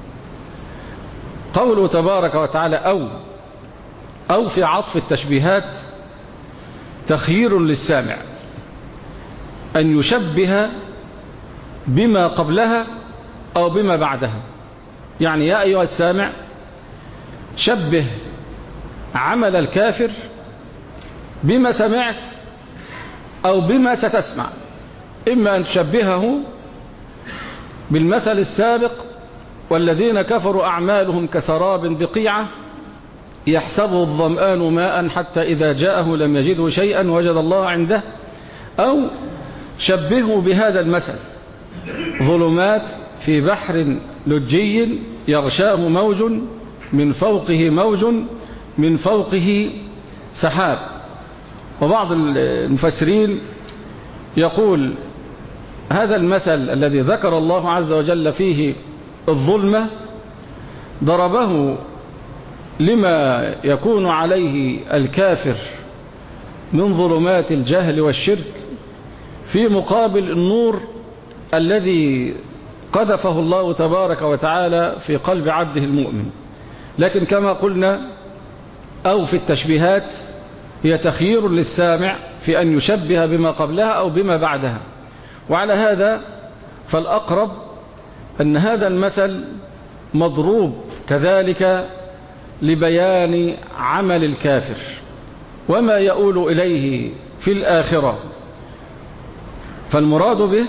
[SPEAKER 1] قوله تبارك وتعالى أو في عطف التشبيهات تخيير للسامع أن يشبه بما قبلها أو بما بعدها. يعني يا أيها السامع شبه عمل الكافر بما سمعت أو بما ستسمع، إما أن تشبهه بالمثل السابق والذين كفروا أعمالهم كسراب بقيعة يحسبه الظمآن ماء حتى إذا جاءه لم يجده شيئا وجد الله عنده، أو شبهه بهذا المثل ظلمات في بحر لجي يغشاه موج من فوقه موج من فوقه سحاب. وبعض المفسرين يقول هذا المثل الذي ذكر الله عز وجل فيه الظلمة ضربه لما يكون عليه الكافر من ظلمات الجهل والشرك في مقابل النور الذي قذفه الله تبارك وتعالى في قلب عبده المؤمن. لكن كما قلنا أو في التشبيهات هي تخيير للسامع في أن يشبه بما قبلها أو بما بعدها. وعلى هذا فالأقرب أن هذا المثل مضروب كذلك لبيان عمل الكافر وما يؤول إليه في الآخرة، فالمراد به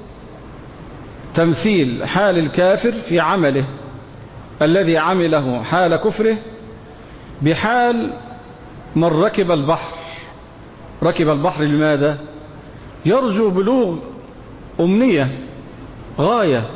[SPEAKER 1] تمثيل حال الكافر في عمله الذي عمله حال كفره بحال من ركب البحر. ركب البحر لماذا؟ يرجو بلوغ أمنية، غاية،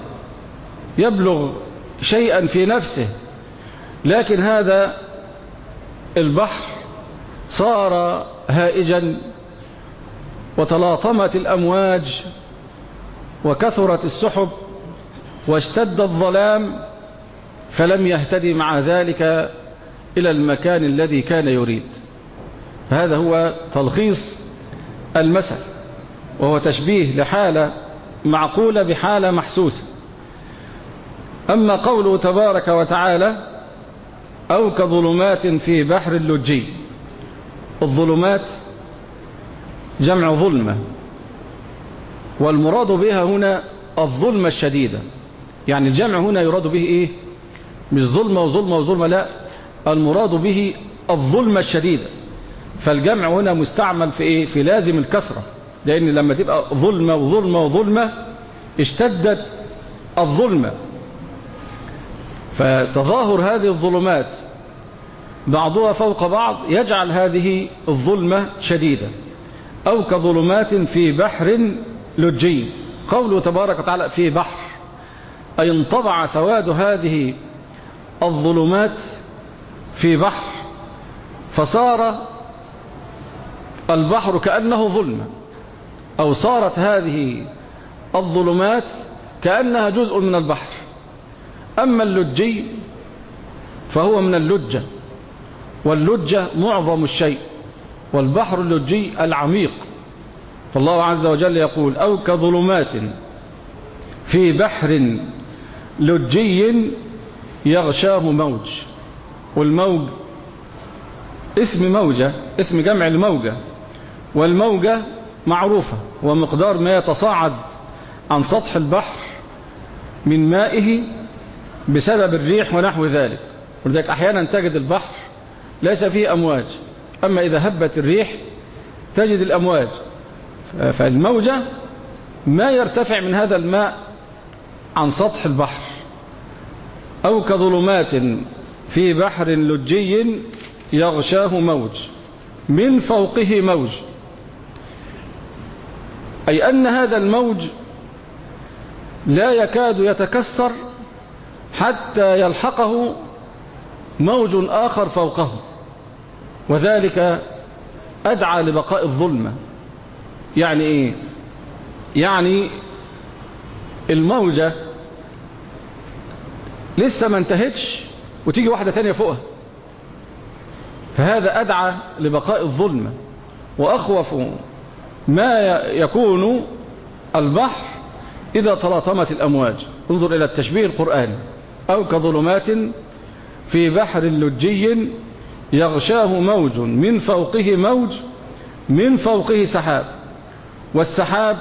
[SPEAKER 1] يبلغ شيئا في نفسه، لكن هذا البحر صار هائجا وتلاطمت الأمواج وكثرت السحب واشتد الظلام، فلم يهتدي مع ذلك إلى المكان الذي كان يريد. هذا هو تلخيص المثل، وهو تشبيه لحالة معقولة بحالة محسوسة. أما قوله تبارك وتعالى أو كظلمات في بحر اللجي، الظلمات جمع ظلمة، والمراد بها هنا الظلمة الشديدة. يعني الجمع هنا يراد به إيه؟ مش ظلمة وظلمة وظلمة، لا، المراد به الظلمة الشديدة. فالجمع هنا مستعمل في إيه؟ في لازم الكثرة، لأن لما تبقى ظلمة وظلمة وظلمة اشتدت الظلمة. فتظاهر هذه الظلمات بعضها فوق بعض يجعل هذه الظلمة شديدة. أو كظلمات في بحر لجي، قوله تبارك وتعالى في بحر، أي انطبع سواد هذه الظلمات في بحر، فصار البحر كأنه ظلمة، أو صارت هذه الظلمات كأنها جزء من البحر. أما اللجي فهو من اللجة، واللجة معظم الشيء، والبحر اللجي العميق. فالله عز وجل يقول أو كظلمات في بحر لجي يغشاه موج، والموج اسم موجة، اسم جمع الموجة، والموجة معروفة ومقدار ما يتصاعد عن سطح البحر من مائه بسبب الريح ونحو ذلك. ولذلك أحيانا تجد البحر ليس فيه أمواج، أما إذا هبت الريح تجد الأمواج. فالموجة ما يرتفع من هذا الماء عن سطح البحر. أو كظلمات في بحر لجي يغشاه موج من فوقه موج، أي أن هذا الموج لا يكاد يتكسر حتى يلحقه موج آخر فوقه، وذلك أدعى لبقاء الظلمة. يعني إيه؟ يعني الموجة لسه ما انتهتش وتيجي واحدة تانية فوقها، فهذا أدعى لبقاء الظلمة. وأخوف ما يكون البحر إذا تلاطمت الأمواج. انظر إلى التشبيه القرآني، أو كظلمات في بحر لجي يغشاه موج من فوقه موج من فوقه سحاب. والسحاب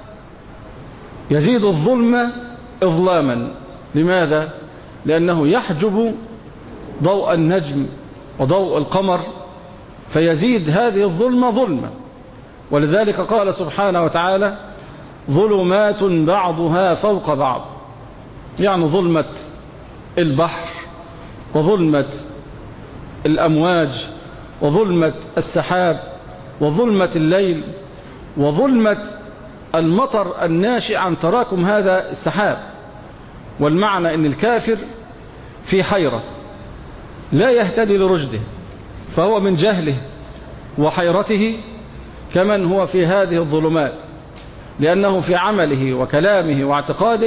[SPEAKER 1] يزيد الظلمة إظلاما. لماذا؟ لأنه يحجب ضوء النجم وضوء القمر، فيزيد هذه الظلمة ظلمة. ولذلك قال سبحانه وتعالى ظلمات بعضها فوق بعض، يعني ظلمة البحر وظلمة الأمواج وظلمة السحاب وظلمة الليل وظلمة المطر الناشئ عن تراكم هذا السحاب. والمعنى أن الكافر في حيرة لا يهتدي لرشده، فهو من جهله وحيرته كمن هو في هذه الظلمات، لأنه في عمله وكلامه واعتقاده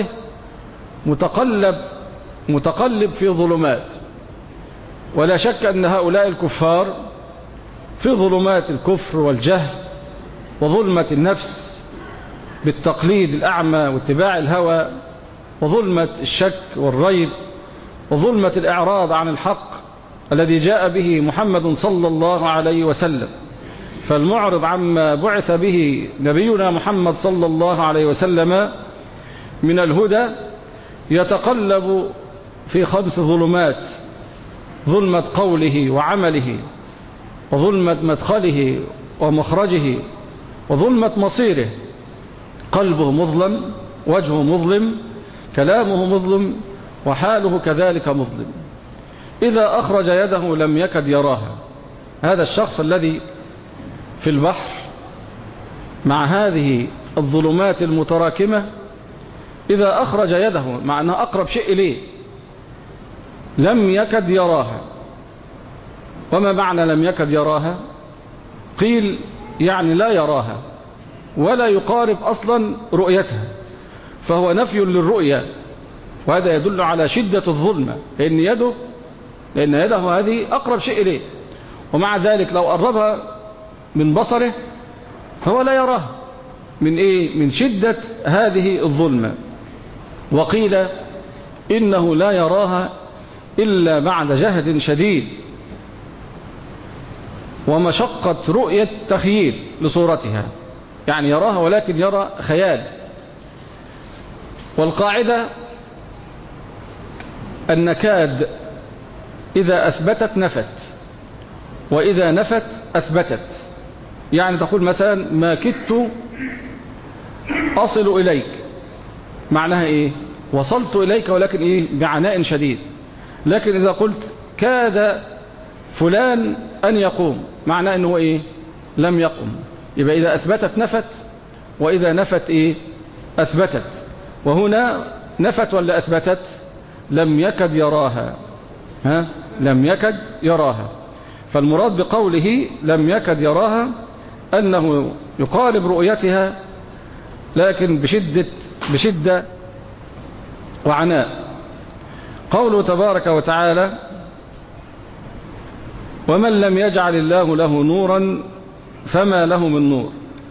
[SPEAKER 1] متقلب في ظلمات. ولا شك أن هؤلاء الكفار في ظلمات الكفر والجهل وظلمة النفس بالتقليد الأعمى واتباع الهوى، وظلمة الشك والريب، وظلمة الإعراض عن الحق الذي جاء به محمد صلى الله عليه وسلم. فالمعرض عما بعث به نبينا محمد صلى الله عليه وسلم من الهدى يتقلب في 5 ظلمات: ظلمة قوله وعمله، وظلمة مدخله ومخرجه، وظلمة مصيره. قلبه مظلم، وجهه مظلم، كلامه مظلم، وحاله كذلك مظلم. إذا أخرج يده لم يكد يراها. هذا الشخص الذي في البحر مع هذه الظلمات المتراكمة إذا أخرج يده، مع أنها أقرب شيء إليه، لم يكد يراها. وما معنى لم يكد يراها؟ قيل يعني لا يراها ولا يقارب أصلا رؤيتها، فهو نفي للرؤية، وهذا يدل على شدة الظلمة، لأن يده هذه أقرب شيء إليه، ومع ذلك لو قربها من بصره فهو لا يراها. من إيه؟ من شدة هذه الظلمة. وقيل إنه لا يراها إلا بعد جهد شديد ومشقة رؤية تخييل لصورتها، يعني يراها ولكن يرى خيال. والقاعدة النكاد إذا أثبتت نفت، وإذا نفت أثبتت. يعني تقول مثلا ما كدت أصل إليك، معناها إيه؟ وصلت إليك ولكن إيه؟ بعناء شديد. لكن إذا قلت كاد فلان أن يقوم، معناه أنه إيه؟ لم يقم. يبقى إذا أثبتت نفت، وإذا نفت إيه؟ أثبتت. وهنا نفت ولا أثبتت؟ لم يكد يراها، لم يكد يراها. فالمراد بقوله لم يكد يراها أنه يقارب رؤيتها لكن بشدة وعناء. قوله تبارك وتعالى ومن لم يجعل الله له نورا فما له من نور،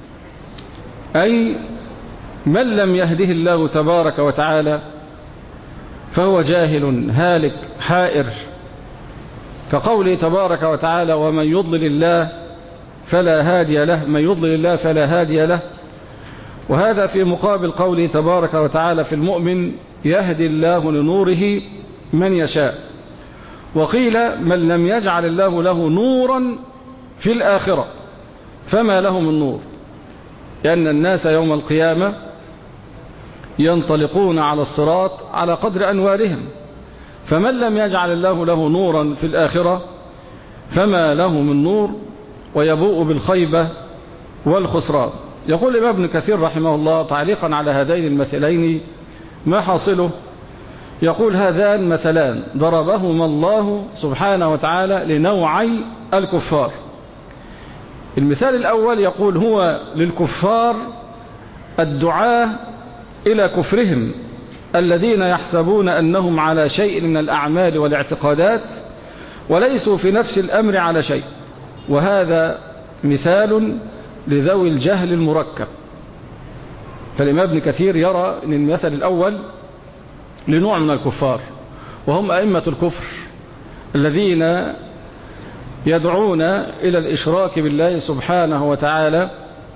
[SPEAKER 1] أي من لم يهده الله تبارك وتعالى فهو جاهل هالك حائر، كقوله تبارك وتعالى ومن يضلل الله فلا هادي له، من يضلل الله فلا هادي له. وهذا في مقابل قوله تبارك وتعالى في المؤمن يهدي الله لنوره من يشاء. وقيل من لم يجعل الله له نورا في الآخرة فما له من نور، لأن الناس يوم القيامة ينطلقون على الصراط على قدر أنوارهم، فمن لم يجعل الله له نورا في الآخرة فما له من نور، ويبوء بالخيبة والخسران. يقول الإمام ابن كثير رحمه الله تعليقا على هذين المثلين ما حاصله؟ يقول هذان مثلان ضربهما الله سبحانه وتعالى لنوعي الكفار. المثال الأول يقول هو للكفار الدعاة إلى كفرهم الذين يحسبون أنهم على شيء من الأعمال والاعتقادات وليسوا في نفس الأمر على شيء، وهذا مثال لذوي الجهل المركب. فالإمام ابن كثير يرى أن المثل الأول لنوع من الكفار، وهم أئمة الكفر الذين يدعون إلى الإشراك بالله سبحانه وتعالى،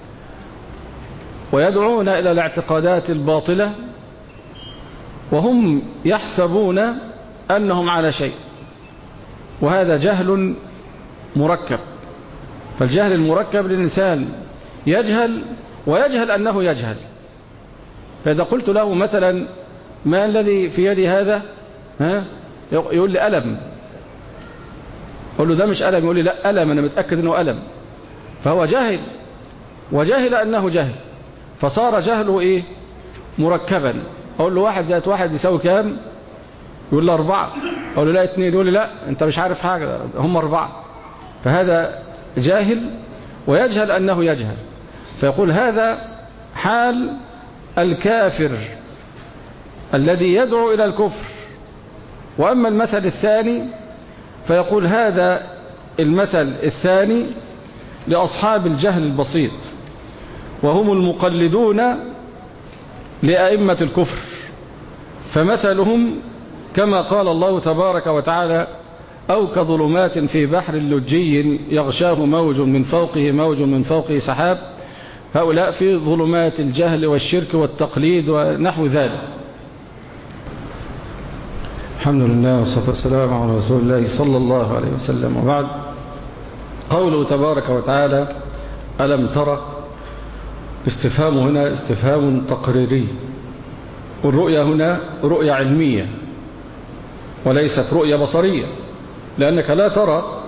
[SPEAKER 1] ويدعون إلى الاعتقادات الباطلة، وهم يحسبون أنهم على شيء، وهذا جهل مركب. فالجهل المركب للإنسان يجهل ويجهل أنه يجهل. فإذا قلت له مثلا ما الذي في يدي هذا؟ يقول لي ألم. أقول له ده مش ألم، يقول لي لا ألم، أنا متأكد أنه ألم. فهو جاهل وجاهل أنه جاهل، فصار جهله إيه؟ مركبا. أقول له 1 زائد 1 يساوي كام؟ يقول لي 4. أقول له لا 2، يقول لي لا أنت مش عارف حاجة، هم 4. فهذا جاهل ويجهل أنه يجهل. فيقول هذا حال الكافر الذي يدعو إلى الكفر. وأما المثل الثاني فيقول هذا المثل الثاني لأصحاب الجهل البسيط، وهم المقلدون لأئمة الكفر، فمثلهم كما قال الله تبارك وتعالى أو كظلمات في بحر لجي يغشاه موج من فوقه موج من فوقه سحاب. هؤلاء في ظلمات الجهل والشرك والتقليد ونحو ذلك. الحمد لله والصلاة والسلام على رسول الله صلى الله عليه وسلم. وبعد، قوله تبارك وتعالى ألم ترى، استفهام هنا استفهام تقريري، والرؤية هنا رؤية علمية وليست رؤية بصرية، لأنك لا ترى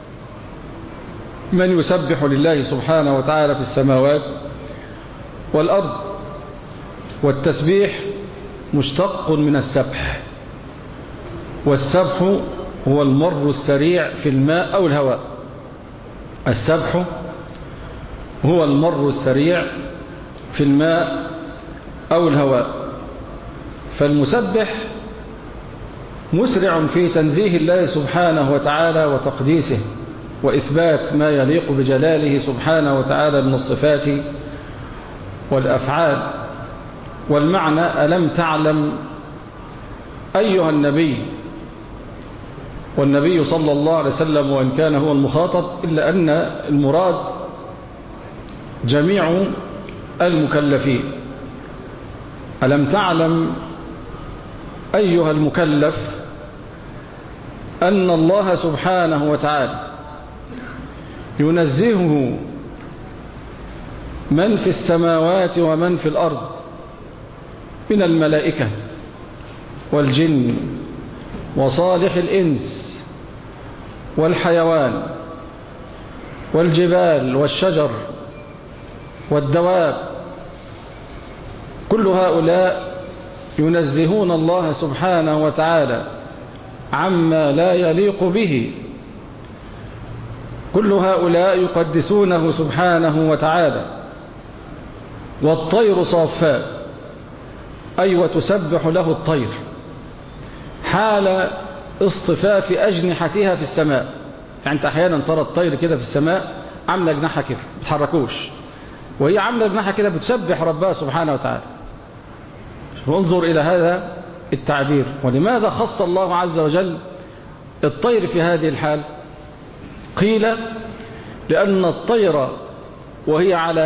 [SPEAKER 1] من يسبح لله سبحانه وتعالى في السماوات والأرض، والتسبيح مشتق من السبح، والسبح هو المر السريع في الماء أو الهواء. السبح هو المر السريع في الماء أو الهواء. فالمسبح مسرع في تنزيه الله سبحانه وتعالى وتقديسه وإثبات ما يليق بجلاله سبحانه وتعالى من الصفات والأفعال. والمعنى: ألم تعلم أيها النبي، والنبي صلى الله عليه وسلم وإن كان هو المخاطب إلا أن المراد جميع المكلفين. ألم تعلم أيها المكلف أن الله سبحانه وتعالى ينزهه من في السماوات ومن في الأرض من الملائكة والجن وصالح الإنس والحيوان والجبال والشجر والدواب، كل هؤلاء ينزهون الله سبحانه وتعالى عما لا يليق به. كل هؤلاء يقدسونه سبحانه وتعالى. والطير صافات، أي وتسبح له الطير حال اصطفاف أجنحتها في السماء. يعني أنت أحيانا ترى الطير كده في السماء عاملة جناحها كده بتحركوش، وهي عاملة جناحها كده بتسبح ربها سبحانه وتعالى. وانظر إلى هذا التعبير. ولماذا خص الله عز وجل الطير في هذه الحال؟ قيل لأن الطير وهي على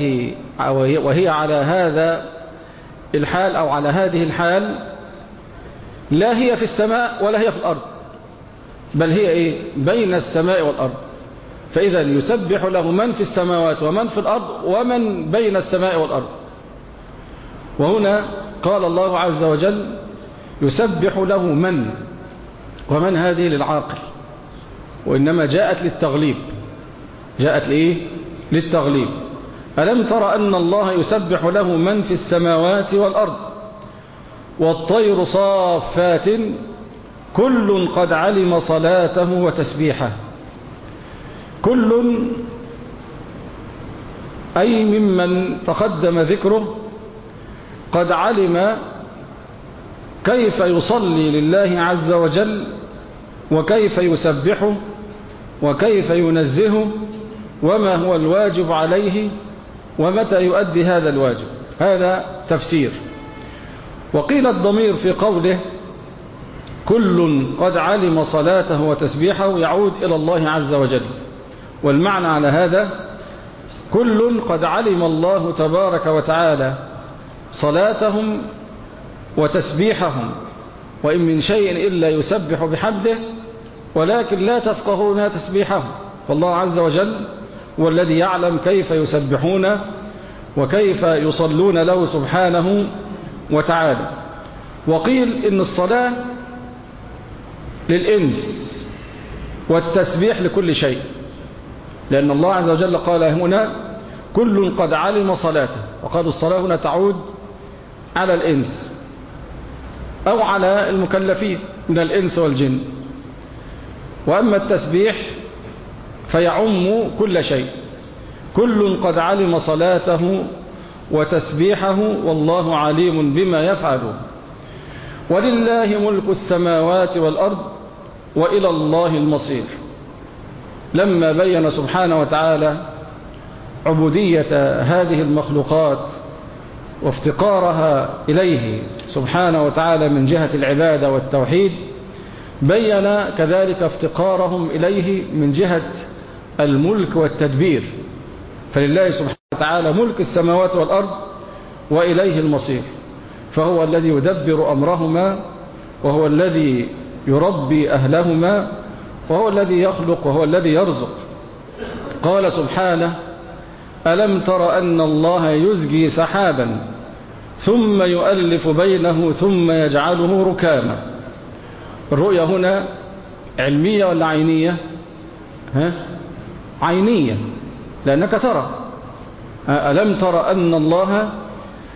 [SPEAKER 1] هذا الحال أو على هذه الحال لا هي في السماء ولا هي في الأرض، بل هي بين السماء والأرض. فإذا يسبح له من في السماوات ومن في الأرض ومن بين السماء والأرض. وهنا قال الله عز وجل يسبح له من، ومن هذه للعاقل، وإنما جاءت للتغليب. جاءت للتغليب. ألم تر أن الله يسبح له من في السماوات والأرض والطير صافات كل قد علم صلاته وتسبيحه. كل أي ممن تقدم ذكره قد علم كيف يصلي لله عز وجل وكيف يسبحه وكيف ينزهه وما هو الواجب عليه ومتى يؤدي هذا الواجب. هذا تفسير. وقيل الضمير في قوله كل قد علم صلاته وتسبيحه يعود إلى الله عز وجل. والمعنى على هذا كل قد علم الله تبارك وتعالى صلاتهم وتسبيحهم، وإن من شيء إلا يسبح بحمده ولكن لا تفقهون تسبيحهم. فالله عز وجل هو الذي يعلم كيف يسبحون وكيف يصلون له سبحانه وتعالى. وقيل إن الصلاة للإنس والتسبيح لكل شيء، لأن الله عز وجل قال هنا كل قد علم صلاته، وقال الصلاة هنا تعود على الإنس أو على المكلفين من الإنس والجن. وأما التسبيح فيعم كل شيء. كل قد علم صلاته وتسبيحه والله عليم بما يفعلون. ولله ملك السماوات والأرض وإلى الله المصير. لما بين سبحانه وتعالى عبودية هذه المخلوقات وافتقارها إليه سبحانه وتعالى من جهة العبادة والتوحيد، بين كذلك افتقارهم إليه من جهة الملك والتدبير. فلله سبحانه وتعالى ملك السماوات والأرض وإليه المصير. فهو الذي يدبر أمرهما، وهو الذي يربي أهلهما، وهو الذي يخلق وهو الذي يرزق. قال سبحانه ألم تر أن الله يزجي سحابا ثم يؤلف بينه ثم يجعله ركاما. الرؤية هنا علمية ولا عينية؟ عينية، لأنك ترى. ألم تر أن الله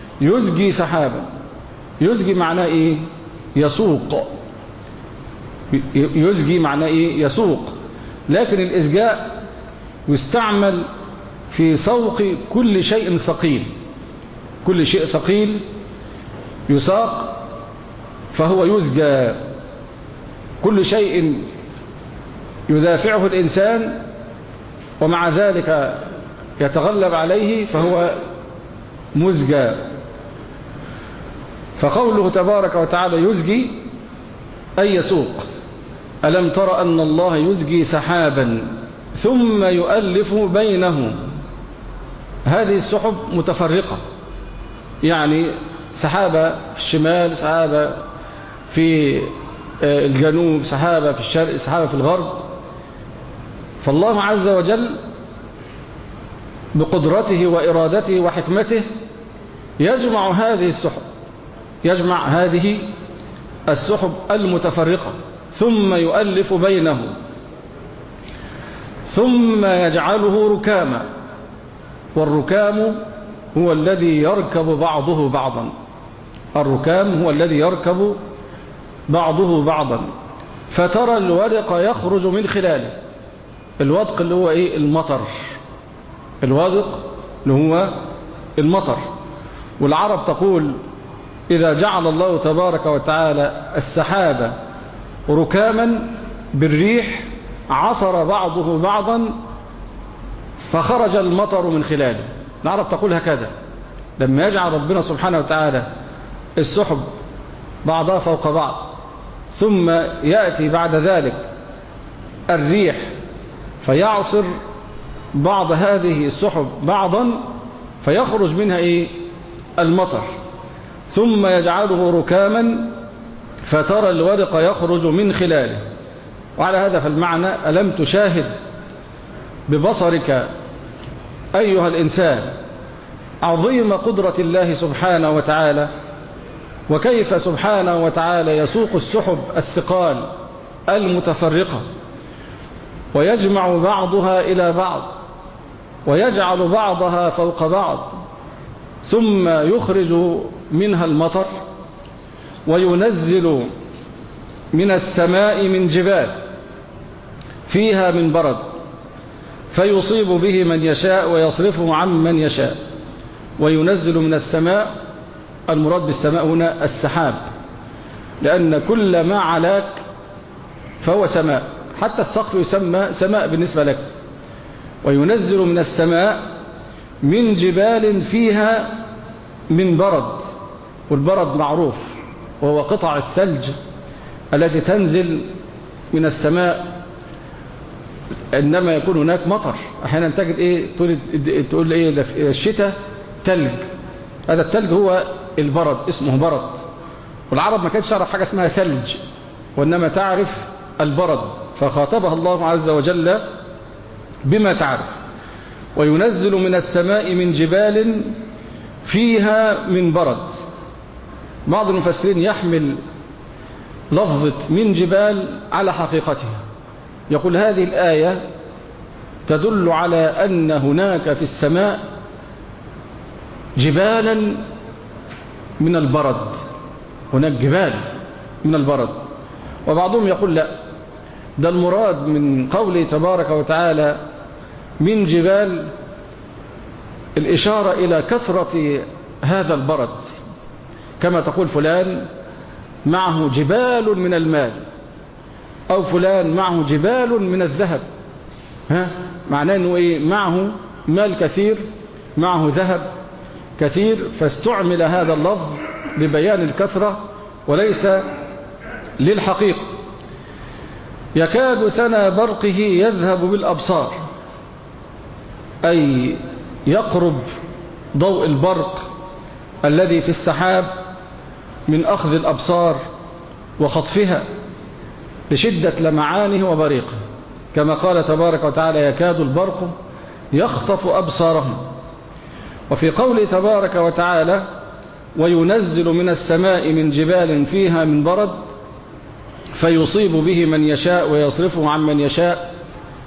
[SPEAKER 1] يزجي سحابا. يزجي معناه إيه؟ يسوق. يزجي معناه إيه؟ يسوق. لكن الإزجاء يستعمل في سوق كل شيء ثقيل. كل شيء ثقيل يساق فهو يزجى. كل شيء يدافعه الإنسان ومع ذلك يتغلب عليه فهو مزجى. فقوله تبارك وتعالى يزجي أي يسوق. ألم تر أن الله يزجي سحابا ثم يؤلف بينه. هذه السحب متفرقة، يعني سحابة في الشمال، سحابة في الجنوب، سحابة في الشرق، سحابة في الغرب. فالله عز وجل بقدرته وإرادته وحكمته يجمع هذه السحب، يجمع هذه السحب المتفرقة ثم يؤلف بينه ثم يجعله ركاما. والركام هو الذي يركب بعضه بعضا. الركام هو الذي يركب بعضه بعضا. فترى الودق يخرج من خلاله. الودق اللي هو إيه؟ المطر. الودق اللي هو المطر. والعرب تقول إذا جعل الله تبارك وتعالى السحابة ركاما بالريح عصر بعضه بعضا فخرج المطر من خلاله. العرب تقول هكذا لما يجعل ربنا سبحانه وتعالى السحب بعضها فوق بعض ثم يأتي بعد ذلك الريح فيعصر بعض هذه السحب بعضا فيخرج منها إيه؟ المطر. ثم يجعله ركاما فترى الودق يخرج من خلاله. وعلى هذا فالمعنى ألم تشاهد ببصرك أيها الإنسان عظيم قدرة الله سبحانه وتعالى وكيف سبحانه وتعالى يسوق السحب الثقال المتفرقة ويجمع بعضها إلى بعض ويجعل بعضها فوق بعض ثم يخرج منها المطر وينزل من السماء من جبال فيها من برد فيصيب به من يشاء ويصرفه عن من يشاء. وينزل من السماء، المراد بالسماء هنا السحاب، لأن كل ما علاك فهو سماء، حتى السقف يسمى سماء بالنسبة لك. وينزل من السماء من جبال فيها من برد. والبرد معروف وهو قطع الثلج التي تنزل من السماء عندما يكون هناك مطر. أحيانا تجد إيه تقول إيه ده الشتاء تلج. هذا التلج هو البرد، اسمه برد. والعرب ما كانتش تعرف حاجة اسمها ثلج وإنما تعرف البرد، فخاطبها الله عز وجل بما تعرف. وينزل من السماء من جبال فيها من برد. بعض المفسرين يحمل لفظة من جبال على حقيقتها، يقول هذه الآية تدل على أن هناك في السماء جبالا من البرد، هناك جبال من البرد. وبعضهم يقول لا، ده المراد من قوله تبارك وتعالى من جبال الإشارة إلى كثرة هذا البرد، كما تقول فلان معه جبال من المال أو فلان معه جبال من الذهب. معناه أنه إيه؟ معه مال كثير، معه ذهب كثير، فاستعمل هذا اللفظ لبيان الكثرة وليس للحقيقة. يكاد سنا برقه يذهب بالأبصار، أي يقرب ضوء البرق الذي في السحاب من أخذ الأبصار وخطفها لشدة لمعانه وبريقه، كما قال تبارك وتعالى يكاد البرق يخطف أبصارهم. وفي قوله تبارك وتعالى وينزل من السماء من جبال فيها من برد فيصيب به من يشاء ويصرفه عن من يشاء،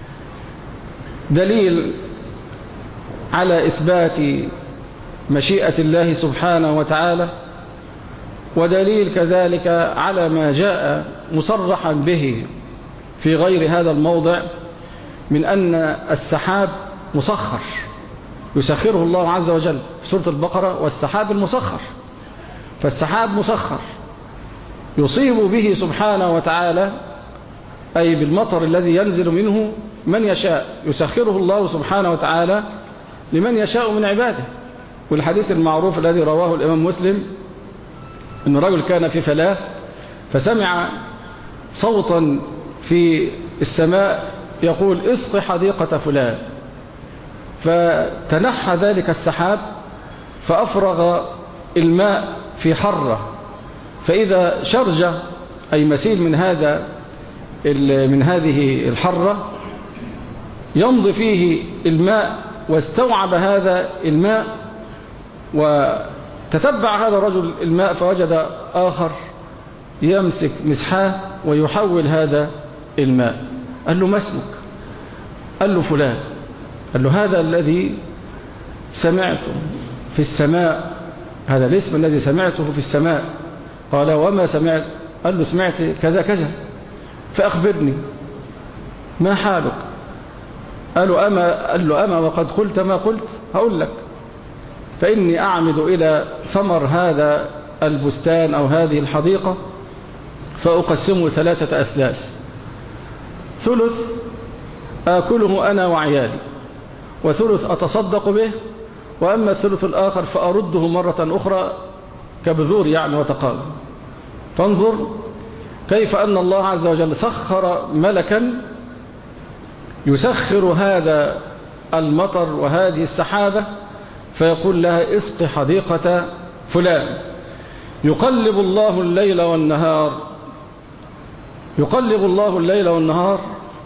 [SPEAKER 1] دليل على إثبات مشيئة الله سبحانه وتعالى ودليل كذلك على ما جاء مصرحا به في غير هذا الموضع من أن السحاب مسخر يسخره الله عز وجل في سورة البقرة، والسحاب المسخر. فالسحاب مسخر يصيب به سبحانه وتعالى، أي بالمطر الذي ينزل منه، من يشاء، يسخره الله سبحانه وتعالى لمن يشاء من عباده. والحديث المعروف الذي رواه الإمام مسلم أن رجل كان في فلاة فسمع صوتا في السماء يقول اسق حديقة فلان، فتنحى ذلك السحاب فأفرغ الماء في حرة، فإذا شرجة أي مسيل من هذه الحرة يمضي فيه الماء، واستوعب هذا الماء، وتتبع هذا الرجل الماء فوجد آخر يمسك مسحاه ويحول هذا الماء. قال له ما اسمك؟ قال له فلان. قال له هذا الذي سمعته في السماء، هذا الاسم الذي سمعته في السماء. قال وما سمعت؟ قال له سمعت كذا كذا، فأخبرني ما حالك؟ قال له أما وقد قلت ما قلت؟ هقول لك. فإني أعمد إلى ثمر هذا البستان أو هذه الحديقة فأقسمه 3 أثلاث، ثلث آكله أنا وعيالي، وثلث أتصدق به، وأما الثلث الآخر فأرده مرة أخرى كبذور يعني وتقال. فانظر كيف أن الله عز وجل سخر ملكا يسخر هذا المطر وهذه السحابة، فيقول لها اسق حديقة فلان. يقلب الله الليل والنهار، يقلب الله الليل والنهار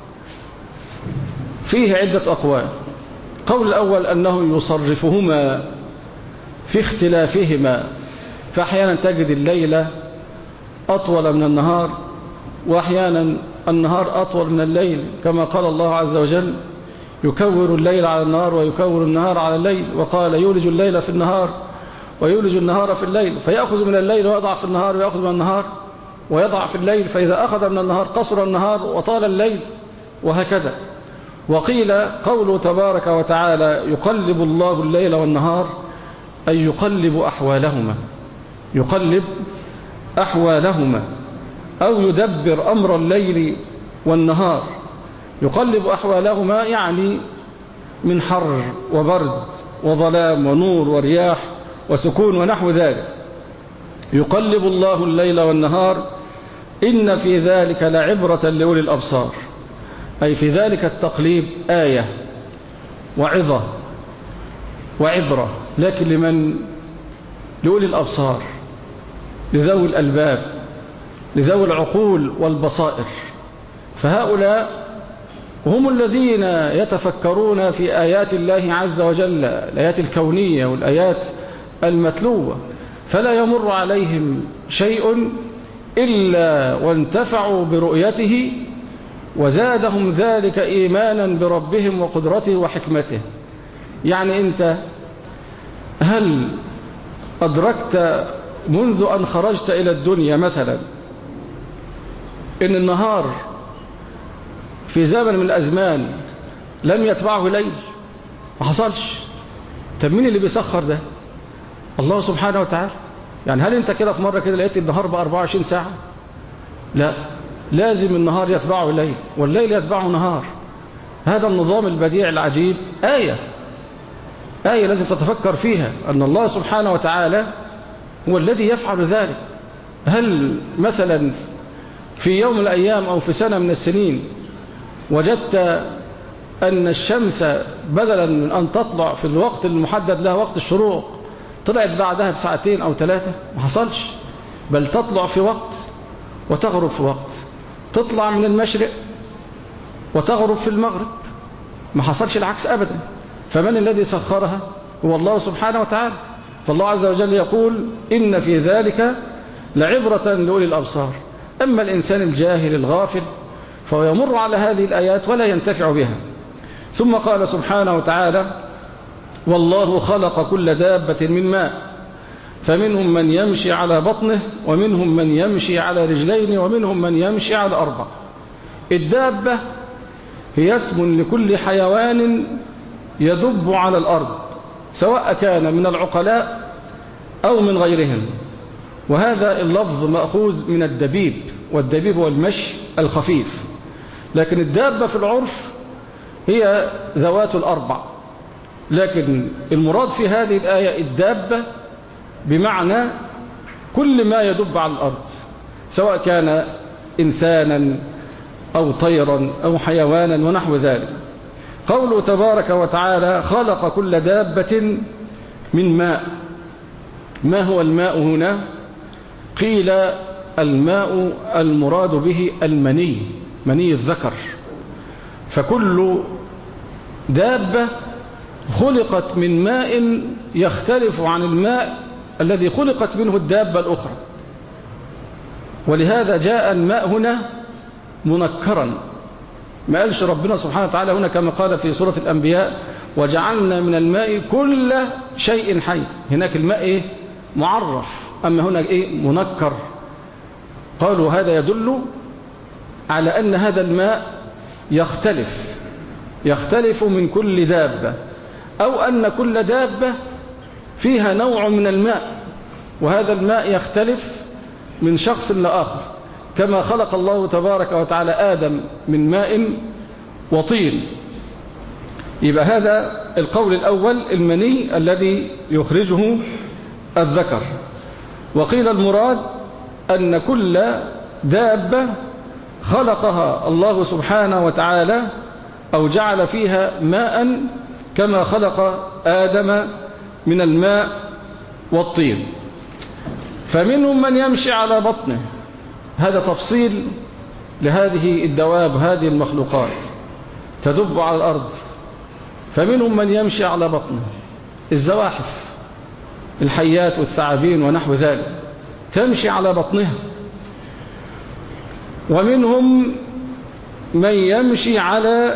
[SPEAKER 1] فيه عدة أقوال. قول الأول أنه يصرفهما في اختلافهما، فأحيانا تجد الليل أطول من النهار، وأحيانا النهار أطول من الليل، كما قال الله عز وجل يكور الليل على النهار ويكور النهار على الليل، وقال يولج الليل في النهار ويولج النهار في الليل، فيأخذ من الليل ويضع في النهار، ويأخذ من النهار ويضع في الليل، فإذا أخذ من النهار قصر النهار وطال الليل، وهكذا. وقيل قوله تبارك وتعالى يقلب الله الليل والنهار أي يقلب أحوالهما، يقلب أحوالهما، أو يدبر أمر الليل والنهار. يقلب أحوالهما يعني من حر وبرد وظلام ونور ورياح وسكون ونحو ذلك. يقلب الله الليل والنهار إن في ذلك لعبرة لأولي الأبصار، أي في ذلك التقليب آية وعظة وعبرة، لكن لمن؟ لأولي الأبصار، لذوي الألباب، لذوي العقول والبصائر. فهؤلاء هم الذين يتفكرون في آيات الله عز وجل، الآيات الكونية والآيات المتلوة، فلا يمر عليهم شيء إلا وانتفعوا برؤيته، وزادهم ذلك إيمانا بربهم وقدرته وحكمته. يعني أنت هل أدركت منذ أن خرجت إلى الدنيا مثلا إن النهار في زمن من الأزمان لم يتبعه ليل؟ ما حصلش. طب مين اللي بيسخر ده؟ الله سبحانه وتعالى. يعني هل أنت كده في مرة كده لقيت النهار ب24 ساعة؟ لا، لازم النهار يتبعه الليل والليل يتبعه نهار. هذا النظام البديع العجيب آية لازم تتفكر فيها، أن الله سبحانه وتعالى هو الذي يفعل ذلك. هل مثلا في يوم من الأيام أو في سنة من السنين وجدت أن الشمس بدلا من أن تطلع في الوقت المحدد لها وقت الشروق طلعت بعدها ب2 أو 3؟ ما حصلش، بل تطلع في وقت وتغرب في وقت، تطلع من المشرق وتغرب في المغرب، ما حصلش العكس أبدا. فمن الذي سخرها؟ هو الله سبحانه وتعالى. فالله عز وجل يقول إن في ذلك لعبرة لأولي الأبصار. أما الإنسان الجاهل الغافل فهو يمر على هذه الآيات ولا ينتفع بها. ثم قال سبحانه وتعالى والله خلق كل دابة من ماء، فمنهم من يمشي على بطنه ومنهم من يمشي على رجلين ومنهم من يمشي على 4. الدابة هي اسم لكل حيوان يدب على الأرض، سواء كان من العقلاء أو من غيرهم، وهذا اللفظ مأخوذ من الدبيب، والدبيب هو المشي الخفيف. لكن الدابة في العرف هي ذوات 4. لكن المراد في هذه الآية الدابة بمعنى كل ما يدب على الأرض، سواء كان إنسانا أو طيرا أو حيوانا ونحو ذلك. قوله تبارك وتعالى خلق كل دابة من ماء. ما هو الماء هنا؟ قيل الماء المراد به المني، مني الذكر. فكل دابة خلقت من ماء يختلف عن الماء الذي خلقت منه الدابة الأخرى، ولهذا جاء الماء هنا منكرا. ما قالش ربنا سبحانه وتعالى هنا كما قال في سورة الأنبياء وجعلنا من الماء كل شيء حي. هناك الماء معرف، أما هنا منكر. قالوا هذا يدل على أن هذا الماء يختلف من كل دابة، أو أن كل دابة فيها نوع من الماء، وهذا الماء يختلف من شخص لآخر، كما خلق الله تبارك وتعالى آدم من ماء وطين. يبقى هذا القول الأول المني الذي يخرجه الذكر. وقيل المراد أن كل دابة خلقها الله سبحانه وتعالى أو جعل فيها ماء كما خلق آدم من الماء والطين. فمنهم من يمشي على بطنه، هذا تفصيل لهذه الدواب، هذه المخلوقات تدب على الأرض. فمنهم من يمشي على بطنه، الزواحف، الحيات والثعابين ونحو ذلك تمشي على بطنها. ومنهم من يمشي على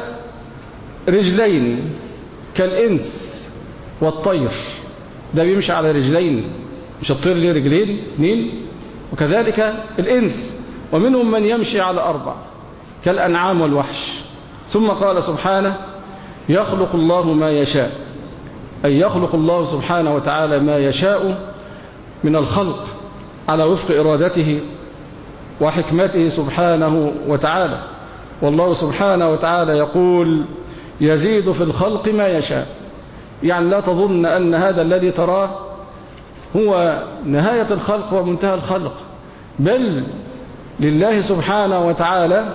[SPEAKER 1] رجلين كالإنس والطير، ده بيمشي على رجلين، مش الطير ليه رجلين 2، وكذلك الإنس. ومنهم من يمشي على 4 كالأنعام والوحش. ثم قال سبحانه يخلق الله ما يشاء، أي يخلق الله سبحانه وتعالى ما يشاء من الخلق على وفق إرادته وحكمته سبحانه وتعالى. والله سبحانه وتعالى يقول يزيد في الخلق ما يشاء. يعني لا تظن أن هذا الذي تراه هو نهاية الخلق ومنتهى الخلق، بل لله سبحانه وتعالى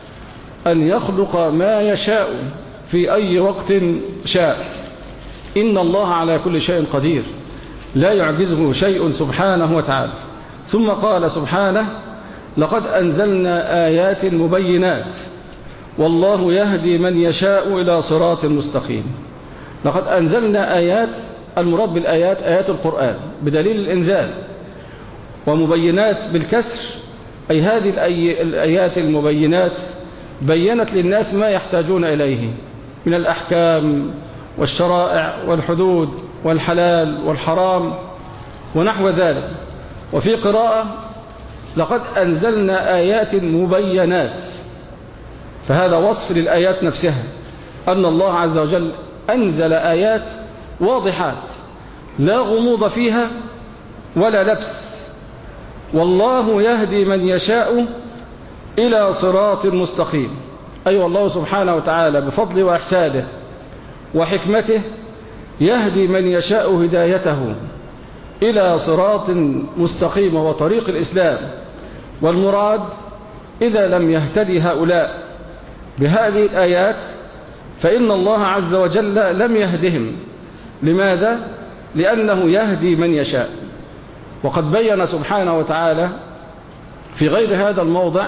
[SPEAKER 1] أن يخلق ما يشاء في أي وقت شاء. إن الله على كل شيء قدير، لا يعجزه شيء سبحانه وتعالى. ثم قال سبحانه لقد أنزلنا آيات مبينات والله يهدي من يشاء إلى صراط مستقيم. لقد أنزلنا آيات، المراد بالآيات آيات القرآن بدليل الإنزال، ومبينات بالكسر، أي هذه الآيات المبينات بينت للناس ما يحتاجون إليه من الأحكام والشرائع والحدود والحلال والحرام ونحو ذلك. وفي قراءة لقد أنزلنا آيات مبينات، فهذا وصف للآيات نفسها، أن الله عز وجل أنزل آيات واضحات لا غموض فيها ولا لبس. والله يهدي من يشاء إلى صراط مستقيم، أي والله سبحانه وتعالى بفضل وإحسانه وحكمته يهدي من يشاء هدايته إلى صراط مستقيم وطريق الإسلام. والمراد إذا لم يهتدي هؤلاء بهذه الآيات فإن الله عز وجل لم يهدهم. لماذا؟ لأنه يهدي من يشاء. وقد بين سبحانه وتعالى في غير هذا الموضع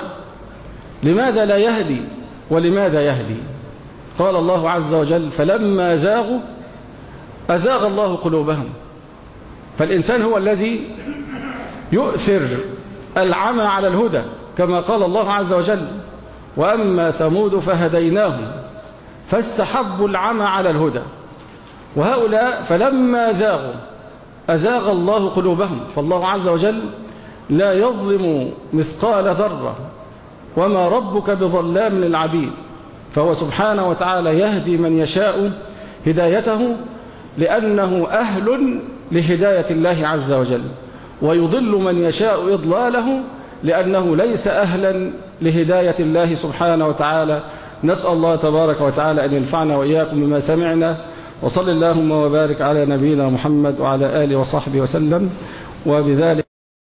[SPEAKER 1] لماذا لا يهدي ولماذا يهدي. قال الله عز وجل فلما زاغوا أزاغ الله قلوبهم. فالإنسان هو الذي يؤثر العمى على الهدى، كما قال الله عز وجل وأما ثمود فهديناهم فاستحبوا العمى على الهدى. وهؤلاء فلما زاغوا أزاغ الله قلوبهم. فالله عز وجل لا يظلم مثقال ذرة وما ربك بظلام للعبيد، فهو سبحانه وتعالى يهدي من يشاء هدايته لأنه أهل لهداية الله عز وجل، ويضل من يشاء إضلاله لأنه ليس أهلا لهداية الله سبحانه وتعالى. نسأل الله تبارك وتعالى أن ينفعنا وإياكم بما سمعنا، وصل اللهم وبارك على نبينا محمد وعلى آله وصحبه وسلم. وبذلك